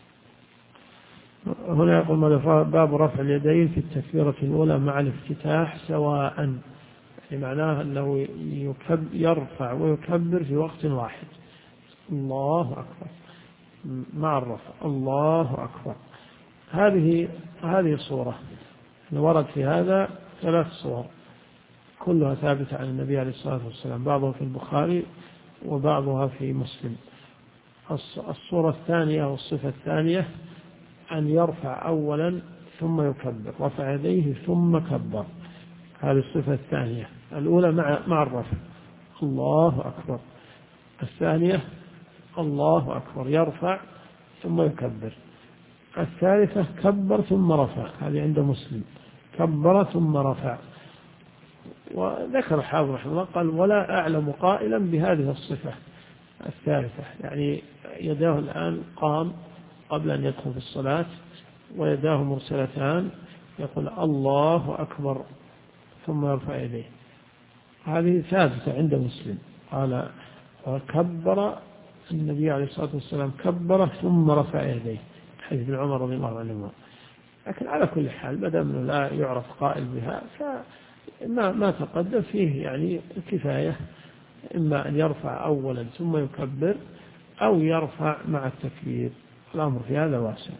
هنا يقول باب رفع اليدين في التكبيرة الأولى مع الافتتاح سواء، يعني معناه أنه يرفع ويكبر في وقت واحد، الله أكبر مع الرفع، الله أكبر. هذه الصورة ورد في هذا 3 صور كلها ثابتة عن النبي عليه الصلاة والسلام، بعضها في البخاري وبعضها في مسلم. الصورة الثانية والصفة الثانية أن يرفع أولا ثم يكبر، رفع يديه ثم كبر، هذه الصفة الثانية. الأولى مع الرفع، الله أكبر. الثانية الله أكبر، يرفع ثم يكبر. الثالثة كبر ثم رفع، هذه عند مسلم، كبر ثم رفع. وذكر الحافظ رحمه الله قال ولا أعلم قائلا بهذه الصفة، الثالثة، يعني يداه الآن قام قبل أن يدخل في الصلاة ويداه مرسلتان، يقول الله أكبر ثم يرفع يديه. هذه ثابتة عند مسلم، قال كبر النبي عليه الصلاة والسلام كبر ثم رفع يديه، حديث ابن عمر رضي الله عنهما. لكن على كل حال ما دام لا يعرف قائل بها فما تقدم فيه يعني كفاية، إما أن يرفع أولا ثم يكبر أو يرفع مع التكبير، الأمر في هذا واسع.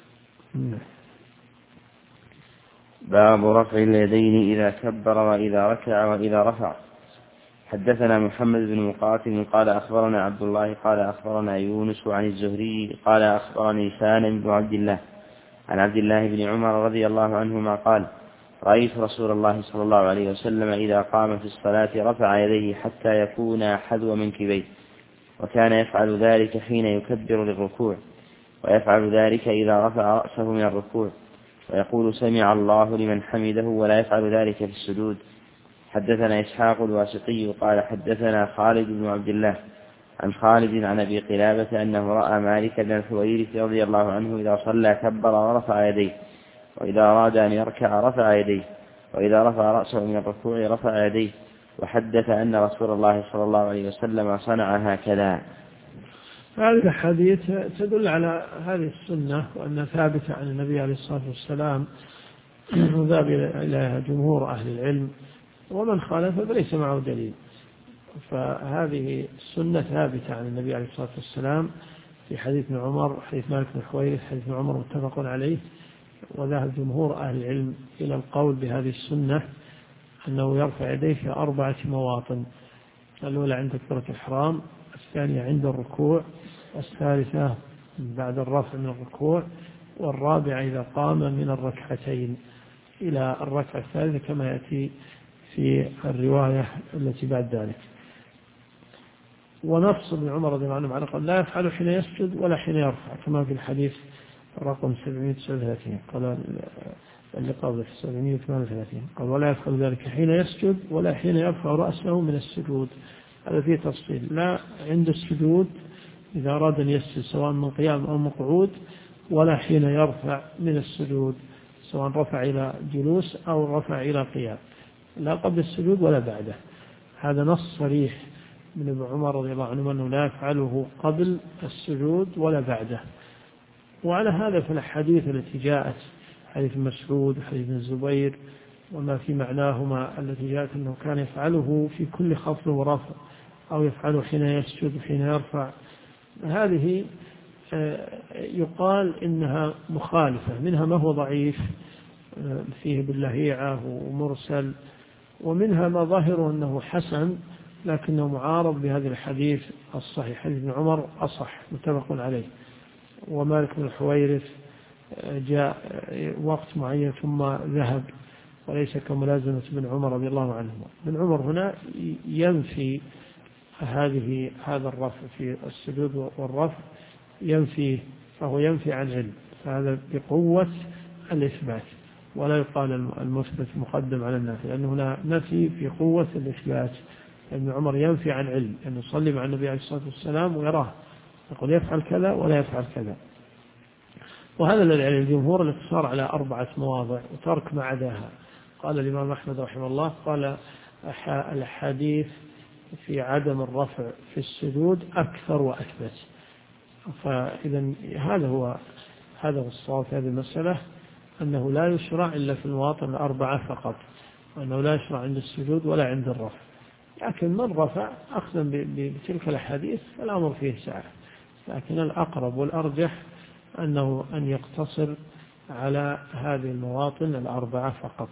باب رفع اليدين إذا كبر وإذا ركع وإذا رفع. حدثنا محمد بن مقاتل قال أخبرنا عبد الله قال أخبرنا يونس عن الزهري قال أخبرني سالم بن عبد الله عن عبد الله بن عمر رضي الله عنهما قال رأيت رسول الله صلى الله عليه وسلم إذا قام في الصلاة رفع يديه حتى يكون حذو منكبيه، وكان يفعل ذلك حين يكبر للركوع، ويفعل ذلك إذا رفع رأسه من الركوع، ويقول سمع الله لمن حمده، ولا يفعل ذلك في السجود. حدثنا إسحاق الواسطي قال حدثنا خالد بن عبد الله عن خالد عن أبي قلابة أنه رأى مالك بن الحويرث رضي الله عنه إذا صلى كبر ورفع يديه، وإذا أراد أن يركع رفع يديه، وإذا رفع رأسه من الركوع رفع يديه، وحدث أن رسول الله صلى الله عليه وسلم صنع هكذا. هذه الحديث تدل على هذه السنة وأنها ثابتة عن النبي عليه الصلاة والسلام، وذهب إليها جمهور أهل العلم، ومن خالف فليس معه دليل. فهذه السنة ثابتة عن النبي عليه الصلاة والسلام في حديث ابن عمر، حديث مالك بن الحويرث، حديث ابن عمر متفق عليه، وذهب جمهور أهل العلم إلى القول بهذه السنة أنه يرفع يديه في 4 مواطن: الأولى عند تكبيرة الإحرام، الثانية عند الركوع، الثالثة بعد الرفع من الركوع، والرابعة إذا قام من الركعتين إلى الركعة الثالثة كما يأتي في الرواية التي بعد ذلك. ونص ابن عمر رضي الله عنه على قال لا يفعل حين يسجد ولا حين يرفع، كما في الحديث رقم 739 قال اللي قبل 738 قال ولا يفعل ذلك حين يسجد ولا حين يرفع رأسه من السجود. هذا فيه تفصيل، لا عند السجود إذا أراد أن يسجد سواء من قيام أو مقعود، ولا حين يرفع من السجود سواء رفع إلى جلوس أو رفع إلى قيام، لا قبل السجود ولا بعده. هذا نص صريح من ابن عمر رضي الله عنه أنه لا يفعله قبل السجود ولا بعده. وعلى هذا فالحديث التي جاءت حديث مسعود وحديث الزبير وما في معناهما التي جاءت أنه كان يفعله في كل خفض ورفع أو يفعله حين يسجد وحين يرفع، هذه يقال إنها مخالفة، منها ما هو ضعيف فيه باللهيعة ومرسل، ومنها ما ظاهر أنه حسن لكنه معارض بهذا الحديث الصحيح. حديث ابن عمر أصح متفق عليه. ومالك بن الحويرث جاء وقت معين ثم ذهب، وليس كملازمة ابن عمر رضي الله عنه. ابن عمر هنا ينفي هذا الرفع في السجود والرفع ينفي، فهو ينفي عن علم، فهذا بقوة الإثبات، ولا يقال المثبت مقدم على النافي، لأنه هنا نفي بقوة الإثبات. ابن عمر ينفي عن علم أن يصلي مع النبي عليه الصلاة والسلام ويراه يقول يفعل كذا ولا يفعل كذا. وهذا الذي عليه الجمهور الاقتصار على 4 مواضع وترك ما عداها. قال الإمام أحمد رحمه الله قال الحديث في عدم الرفع في السجود أكثر وأثبت. فإذا هذا هو الصواب في هذه المسألة، أنه لا يشرع إلا في المواطن 4 فقط، وأنه لا يشرع عند السجود ولا عند الرفع. لكن من رفع أخذا بتلك الحديث فالأمر فيه سعة، لكن الأقرب والأرجح أنه أن يقتصر على هذه المواطن 4 فقط.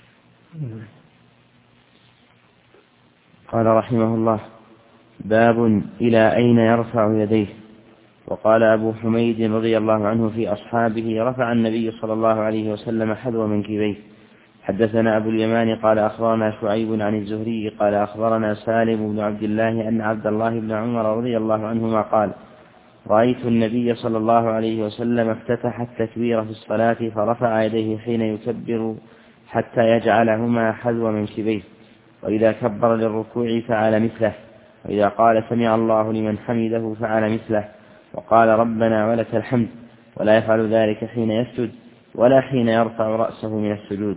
قال رحمه الله: باب إلى أين يرفع يديه. وقال أبو حميد رضي الله عنه في أصحابه: رفع النبي صلى الله عليه وسلم حذو منكبيه. حدثنا أبو اليمان قال أخبرنا شعيب عن الزهري قال أخبرنا سالم بن عبد الله أن عبد الله بن عمر رضي الله عنهما قال: رأيت النبي صلى الله عليه وسلم افتتح التكبير في الصلاة فرفع يديه حين يكبر حتى يجعلهما حذو منكبيه، وإذا كبر للركوع فعل مثله، وإذا قال سمع الله لمن حمده فعل مثله وقال ربنا ولك الحمد، ولا يفعل ذلك حين يسجد ولا حين يرفع رأسه من السجود.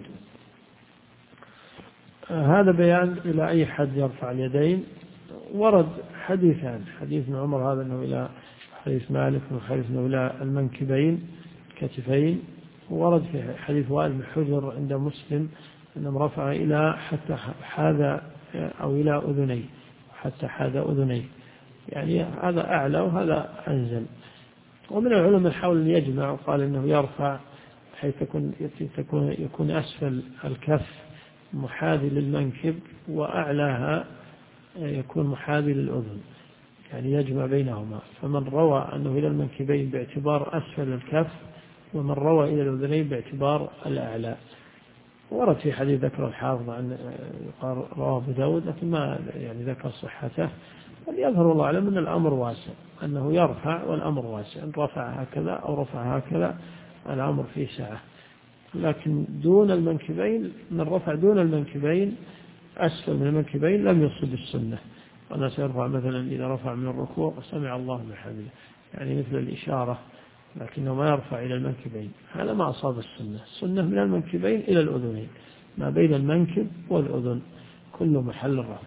هذا بيان إلى أي حد يرفع اليدين. ورد حديثان، حديث ابن عمر هذا أنه إلى حديث مالك وحديث أنه إلى المنكبين كتفين، ورد في حديث وائل بن حجر عند مسلم أنه رفع إلى حتى حاذا أو إلى أذنيه حتى حاذا أذنيه، يعني هذا أعلى وهذا أنزل. ومن العلماء حاول أن يجمع وقال أنه يرفع حيث يكون أسفل الكف محاذي للمنكب وأعلاها يكون محاذي للأذن، يعني يجمع بينهما. فمن روى أنه إلى المنكبين باعتبار أسفل الكف، ومن روى إلى الأذنين باعتبار الأعلى. ورد في حديث ذكر الحافظ عن رواه أبو داود لكن ما يعني ذكر صحته. يظهر الله أعلم أن الأمر واسع، أنه يرفع والأمر واسع، أن رفع هكذا أو رفع هكذا الأمر فيه سعة. لكن دون المنكبين، من رفع دون المنكبين أسفل من المنكبين لم يصب السنة. الناس يرفع مثلا إذا رفع من الركوع سمع الله لمن حمده، يعني مثل الإشارة، لكنه ما يرفع إلى المنكبين، هذا ما أصاب السنة. السنة من المنكبين إلى الأذنين، ما بين المنكب والأذن كله محل الرفع.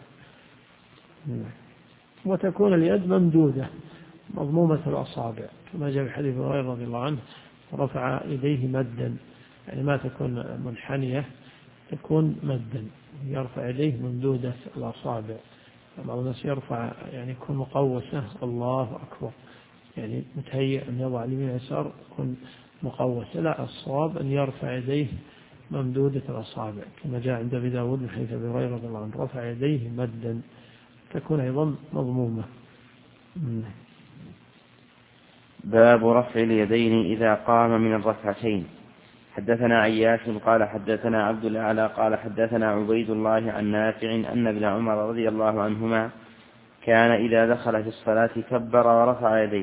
وتكون اليد ممدودة مضمومة الأصابع كما جاء في حديث أبي هريرة رضي الله عنه، رفع يديه مدا، يعني ما تكون منحنية، تكون مدا، يرفع يديه ممدودة الأصابع. بعض الناس يرفع يعني يكون مقوسة الله أكبر، يعني متهيئ أن يضع اليمين اليسار يكون مقوسة. لا، الصواب أن يرفع يديه ممدودة الأصابع كما جاء عند أبي داود من حديث أبي هريرة رضي الله عنه، رفع يديه مدا، تكون أيضا مضمومة. باب رفع اليدين إذا قام من الركعتين. حدثنا عياش قال حدثنا عبد الأعلى قال حدثنا عبيد الله عن نافع أن ابن عمر رضي الله عنهما كان إذا دخل في الصلاة كبر ورفع يديه،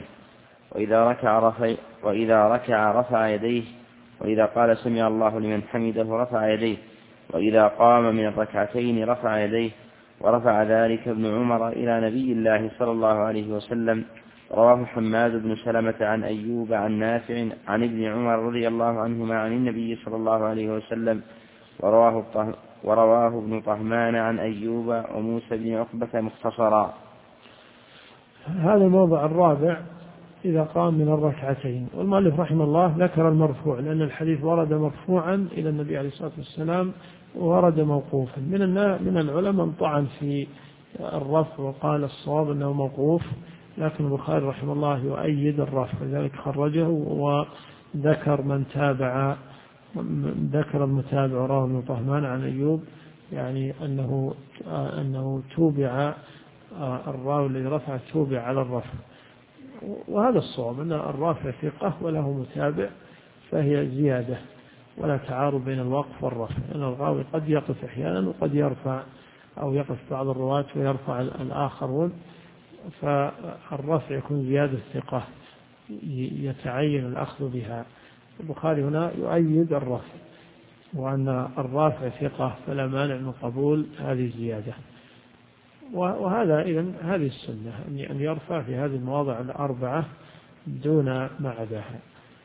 وإذا ركع رفع يديه، وإذا قال سمع الله لمن حمده رفع يديه، وإذا قام من الركعتين رفع يديه. ورفع ذلك ابن عمر إلى نبي الله صلى الله عليه وسلم. رواه حماد بن سلمة عن أيوب عن نافع عن ابن عمر رضي الله عنهما عن النبي صلى الله عليه وسلم. ورواه ابن طهمان عن أيوب وموسى بن عقبة مختصرا. هذا الموضع الرابع إذا قام من الركعتين. والمؤلف رحمه الله ذكر المرفوع لأن الحديث ورد مرفوعا إلى النبي عليه الصلاة والسلام وورد موقوفا. من العلماء من طعن في الرفع وقال الصواب أنه موقوف، لكن البخاري رحمه الله يؤيد الرفع، لذلك خرجه وذكر من تابع، ذكر المتابع رواه ابن طهمان عن أيوب، يعني أنه توبع الراوي الذي رفع توبع على الرفع. وهذا الصواب أن الرافع ثقة وله متابع، فهي زيادة ولا تعارض بين الوقف والرفع، لأن الراوي قد يقف أحيانا وقد يرفع، أو يقف بعض الرواة ويرفع الآخرون، فالرفع يكون زيادة ثقة يتعين الأخذ بها. البخاري هنا يؤيد الرفع، وأن الرافع ثقة فلا مانع من قبول هذه الزيادة. وهذا إذن هذه السنة أن يرفع في هذه المواضع الأربعة دون ما عداها.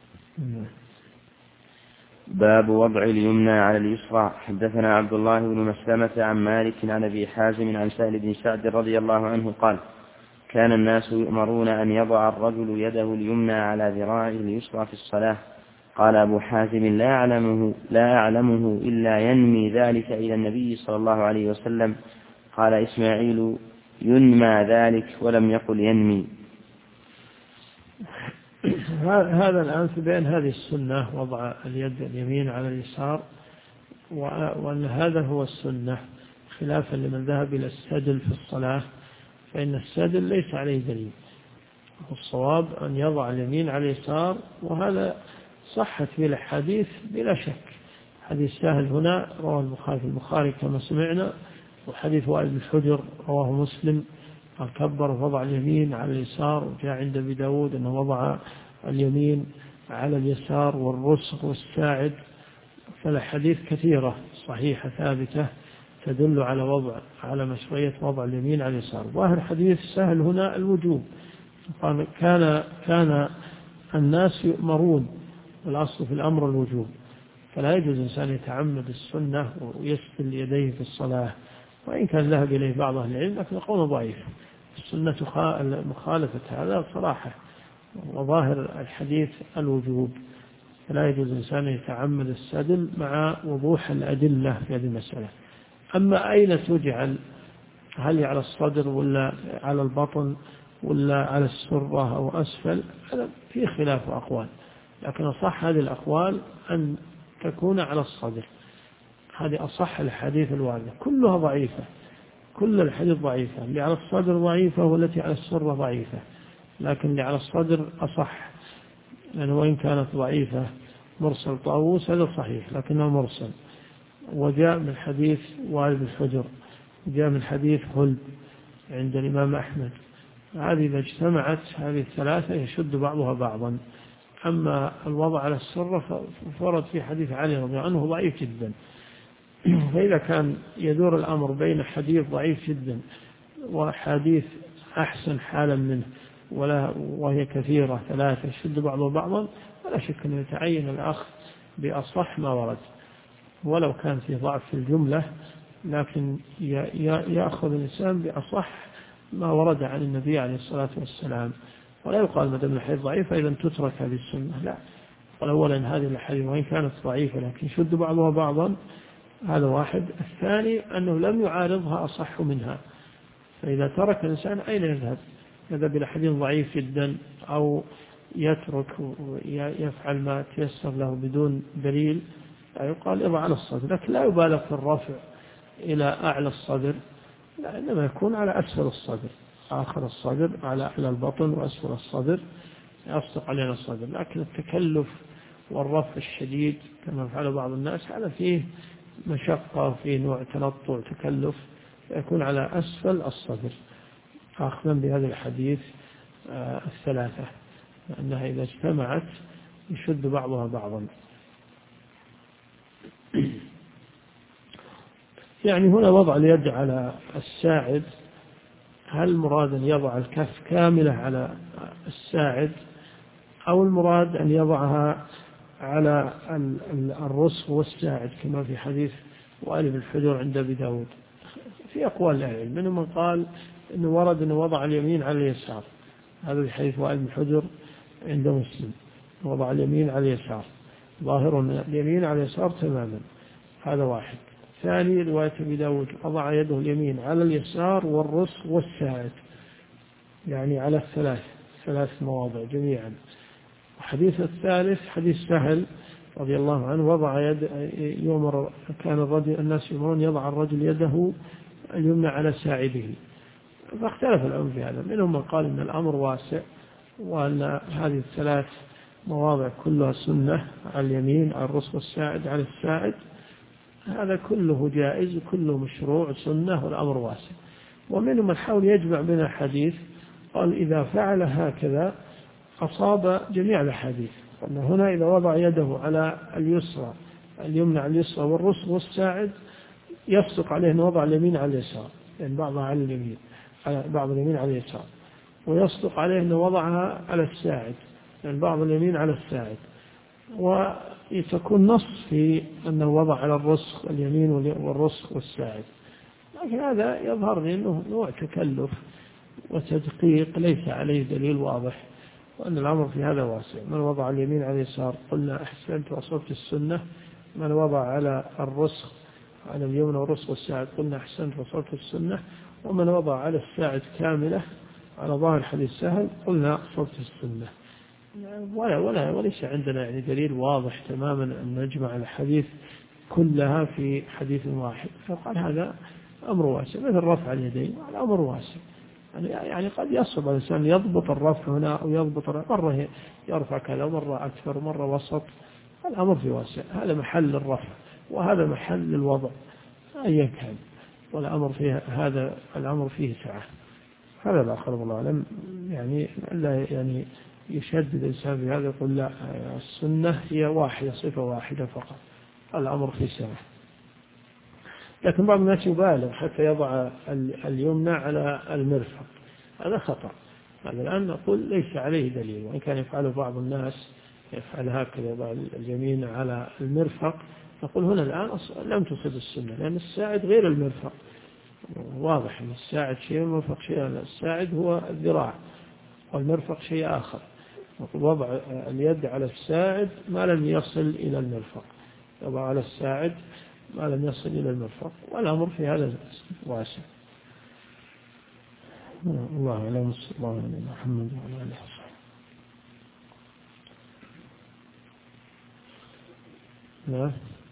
باب وضع اليمنى على اليسرى. حدثنا عبد الله بن مسلمة عن مالك عن أبي حازم عن سهل بن سعد رضي الله عنه قال كان الناس يؤمرون أن يضع الرجل يده اليمنى على ذراعه اليسرى في الصلاة. قال أبو حازم لا أعلمه إلا ينمي ذلك إلى النبي صلى الله عليه وسلم. قال إسماعيل ينمى ذلك ولم يقل ينمي. هذا الآن بين هذه السنة وضع اليد اليمين على اليسار، وأن هذا هو السنة خلافا لمن ذهب إلى السدل في الصلاة، فإن السدل ليس عليه دليل، والصواب أن يضع اليمين على اليسار، وهذا صحت به الحديث بلا شك. حديث سهل هنا رواه البخاري كما سمعنا، وحديث وائل بن حجر رواه مسلم قال كبر ووضع اليمين على اليسار، وجاء عند أبي داود أنه وضع اليمين على اليسار والرسغ والساعد. فالحديث كثيرة صحيحة ثابتة تدل على مشروعية وضع اليمين على اليسار. ظاهر حديث سهل هنا الوجوب، قال كان الناس يؤمرون، والأصل في الأمر الوجوب، فلا يجوز الإنسان يتعمد السنة ويسفل يديه في الصلاة، وإن كان ذهب إليه بعض أهل العلم لكن قول ضعيف. السنة مخالفة هذا صراحة، وظاهر الحديث الوجوب، فلا يجوز الإنسان يتعمد السدل مع وضوح الأدلة في هذه المسألة. أما أين تجعل، هل على الصدر ولا على البطن ولا على السرة أو أسفل، هذا فيه خلاف أقوال، لكن أصح هذه الأقوال أن تكون على الصدر. هذه أصح الحديث الواردة، كلها ضعيفة، كل الحديث ضعيفة، اللي على الصدر ضعيفة والتي على السرة ضعيفة، لكن اللي على الصدر أصح، لأنه وإن كانت ضعيفة مرسل طاووس هذا صحيح لكنه مرسل، وجاء من حديث وائل بن حجر، جاء من حديث هلب عند الإمام أحمد. هذه إذا اجتمعت هذه الثلاثة يشد بعضها بعضا. أما الوضع على السرة فورد في حديث علي رضي الله عنه ضعيف جدا، فإذا كان يدور الأمر بين حديث ضعيف جدا وحديث أحسن حالا منه وهي كثيرة ثلاثة يشد بعضها بعضا، فلا شك أن يتعين الأخذ بأصح ما ورد، ولو كان في ضعف في الجملة، لكن يأخذ الإنسان بأصح ما ورد عن النبي عليه الصلاة والسلام، ولا يقال مدام الحديث ضعيفة إذا تترك هذه السنة، لا. والأولا هذه الحديث وإن كانت ضعيفة لكن شد بعضها بعضا، هذا واحد. الثاني أنه لم يعارضها أصح منها، فإذا ترك الإنسان أين يذهب؟ يذهب إلى حديث ضعيف جدا أو يترك ويفعل ما تيسر له بدون دليل، يقال اضع على الصدر، لكن لا يبالغ في الرفع إلى أعلى الصدر، لا، إنما يكون على أسفل الصدر، آخر الصدر على أعلى البطن وأسفل الصدر يصدق علينا الصدر. لكن التكلف والرفع الشديد كما فعل بعض الناس هذا فيه مشقة، فيه نوع تنطع تكلف، يكون على أسفل الصدر، أخذا بهذا الحديث الثلاثة، لأنها إذا اجتمعت يشد بعضها بعضا. يعني هنا وضع اليد على الساعد، هل المراد أن يضع الكف كاملة على الساعد أو المراد أن يضعها على الرسغ والساعد كما في حديث وائل بن حجر عند أبي داود؟ في أقوال العلم، منهم من قال أنه ورد أنه وضع اليمين على اليسار، هذا في حديث وائل بن حجر عند مسلم، وضع اليمين على اليسار، ظاهر اليمين على اليسار تماما، هذا واحد. ثاني رواية أبي داود وضع يده اليمين على اليسار والرسغ والساعد، يعني على ثلاث مواضع جميعا. الحديث الثالث حديث سهل رضي الله عنه، وضع يوم كان الناس يؤمرون يضع الرجل يده اليمنى على ساعده، فاختلف العلماء في هذا، منهم من قال إن الأمر واسع وأن هذه الثلاث مواضع كلها سنة، على اليمين على الرسغ والساعد على الساعد، هذا كله جائز وكله مشروع سنة والأمر واسع. ومنهم من حاول يجمع بين الحديث، قال إذا فعل هكذا أصاب جميع الحديث، أن هنا إذا وضع يده على اليسرى اليمنى على اليسرى والرسغ والساعد يصدق عليه أن وضع اليمين على اليسار، لأن بعضها على اليمين بعض اليمين على اليسار، ويصدق عليه أن وضعها على الساعد، لأن بعض اليمين على الساعد، ويتكون نص في أنه وضع على الرسغ اليمين والرسغ والساعد. لكن هذا يظهر لي أنه نوع تكلف وتدقيق ليس عليه دليل واضح، وأن الأمر في هذا واسع. من وضع اليمين على اليسار قلنا أحسنت وأصبت السنة، من وضع على الرسغ على اليمين والرسغ والساعد قلنا أحسنت وأصبت السنة، ومن وضع على الساعد كاملة على ظاهر حديث سهل قلنا أصبت السنة. وليس عندنا يعني دليل واضح تماما أن نجمع الحديث كلها في حديث واحد، فقال هذا أمر واسع، مثل رفع اليدين الأمر واسع، يعني قد يصعب الإنسان يضبط الرفع هنا أو يضبط مرة يرفع كذا ومرة أكثر ومرة وسط، الأمر في واسع، هذا محل الرفع وهذا محل الوضع أيا كان، والأمر فيه هذا الأمر فيه سعة. هذا الآخر والله أعلم، يعني لا يعني يشدد الإنسان في هذا، يقول لا السنة هي واحدة صفة واحدة فقط، الأمر في سعة. لكن بعض الناس يبالغ حتى يضع اليمنى على المرفق، هذا خطأ. هذا الآن نقول ليس عليه دليل، وإن كان يفعله بعض الناس يفعل هكذا يضع اليمين على المرفق، نقول هنا الآن لم تصب السنة، لأن الساعد غير المرفق، واضح أن الساعد شيء والمرفق شيء. الساعد هو الذراع والمرفق شيء آخر. نقول وضع اليد على الساعد ما لم يصل إلى المرفق، يضع على الساعد ما لم يصل إلى المرفق، والأمر في هذا واسع. الله أعلم. صلى الله عليه محمد وعلى آله وصحبه. نعم.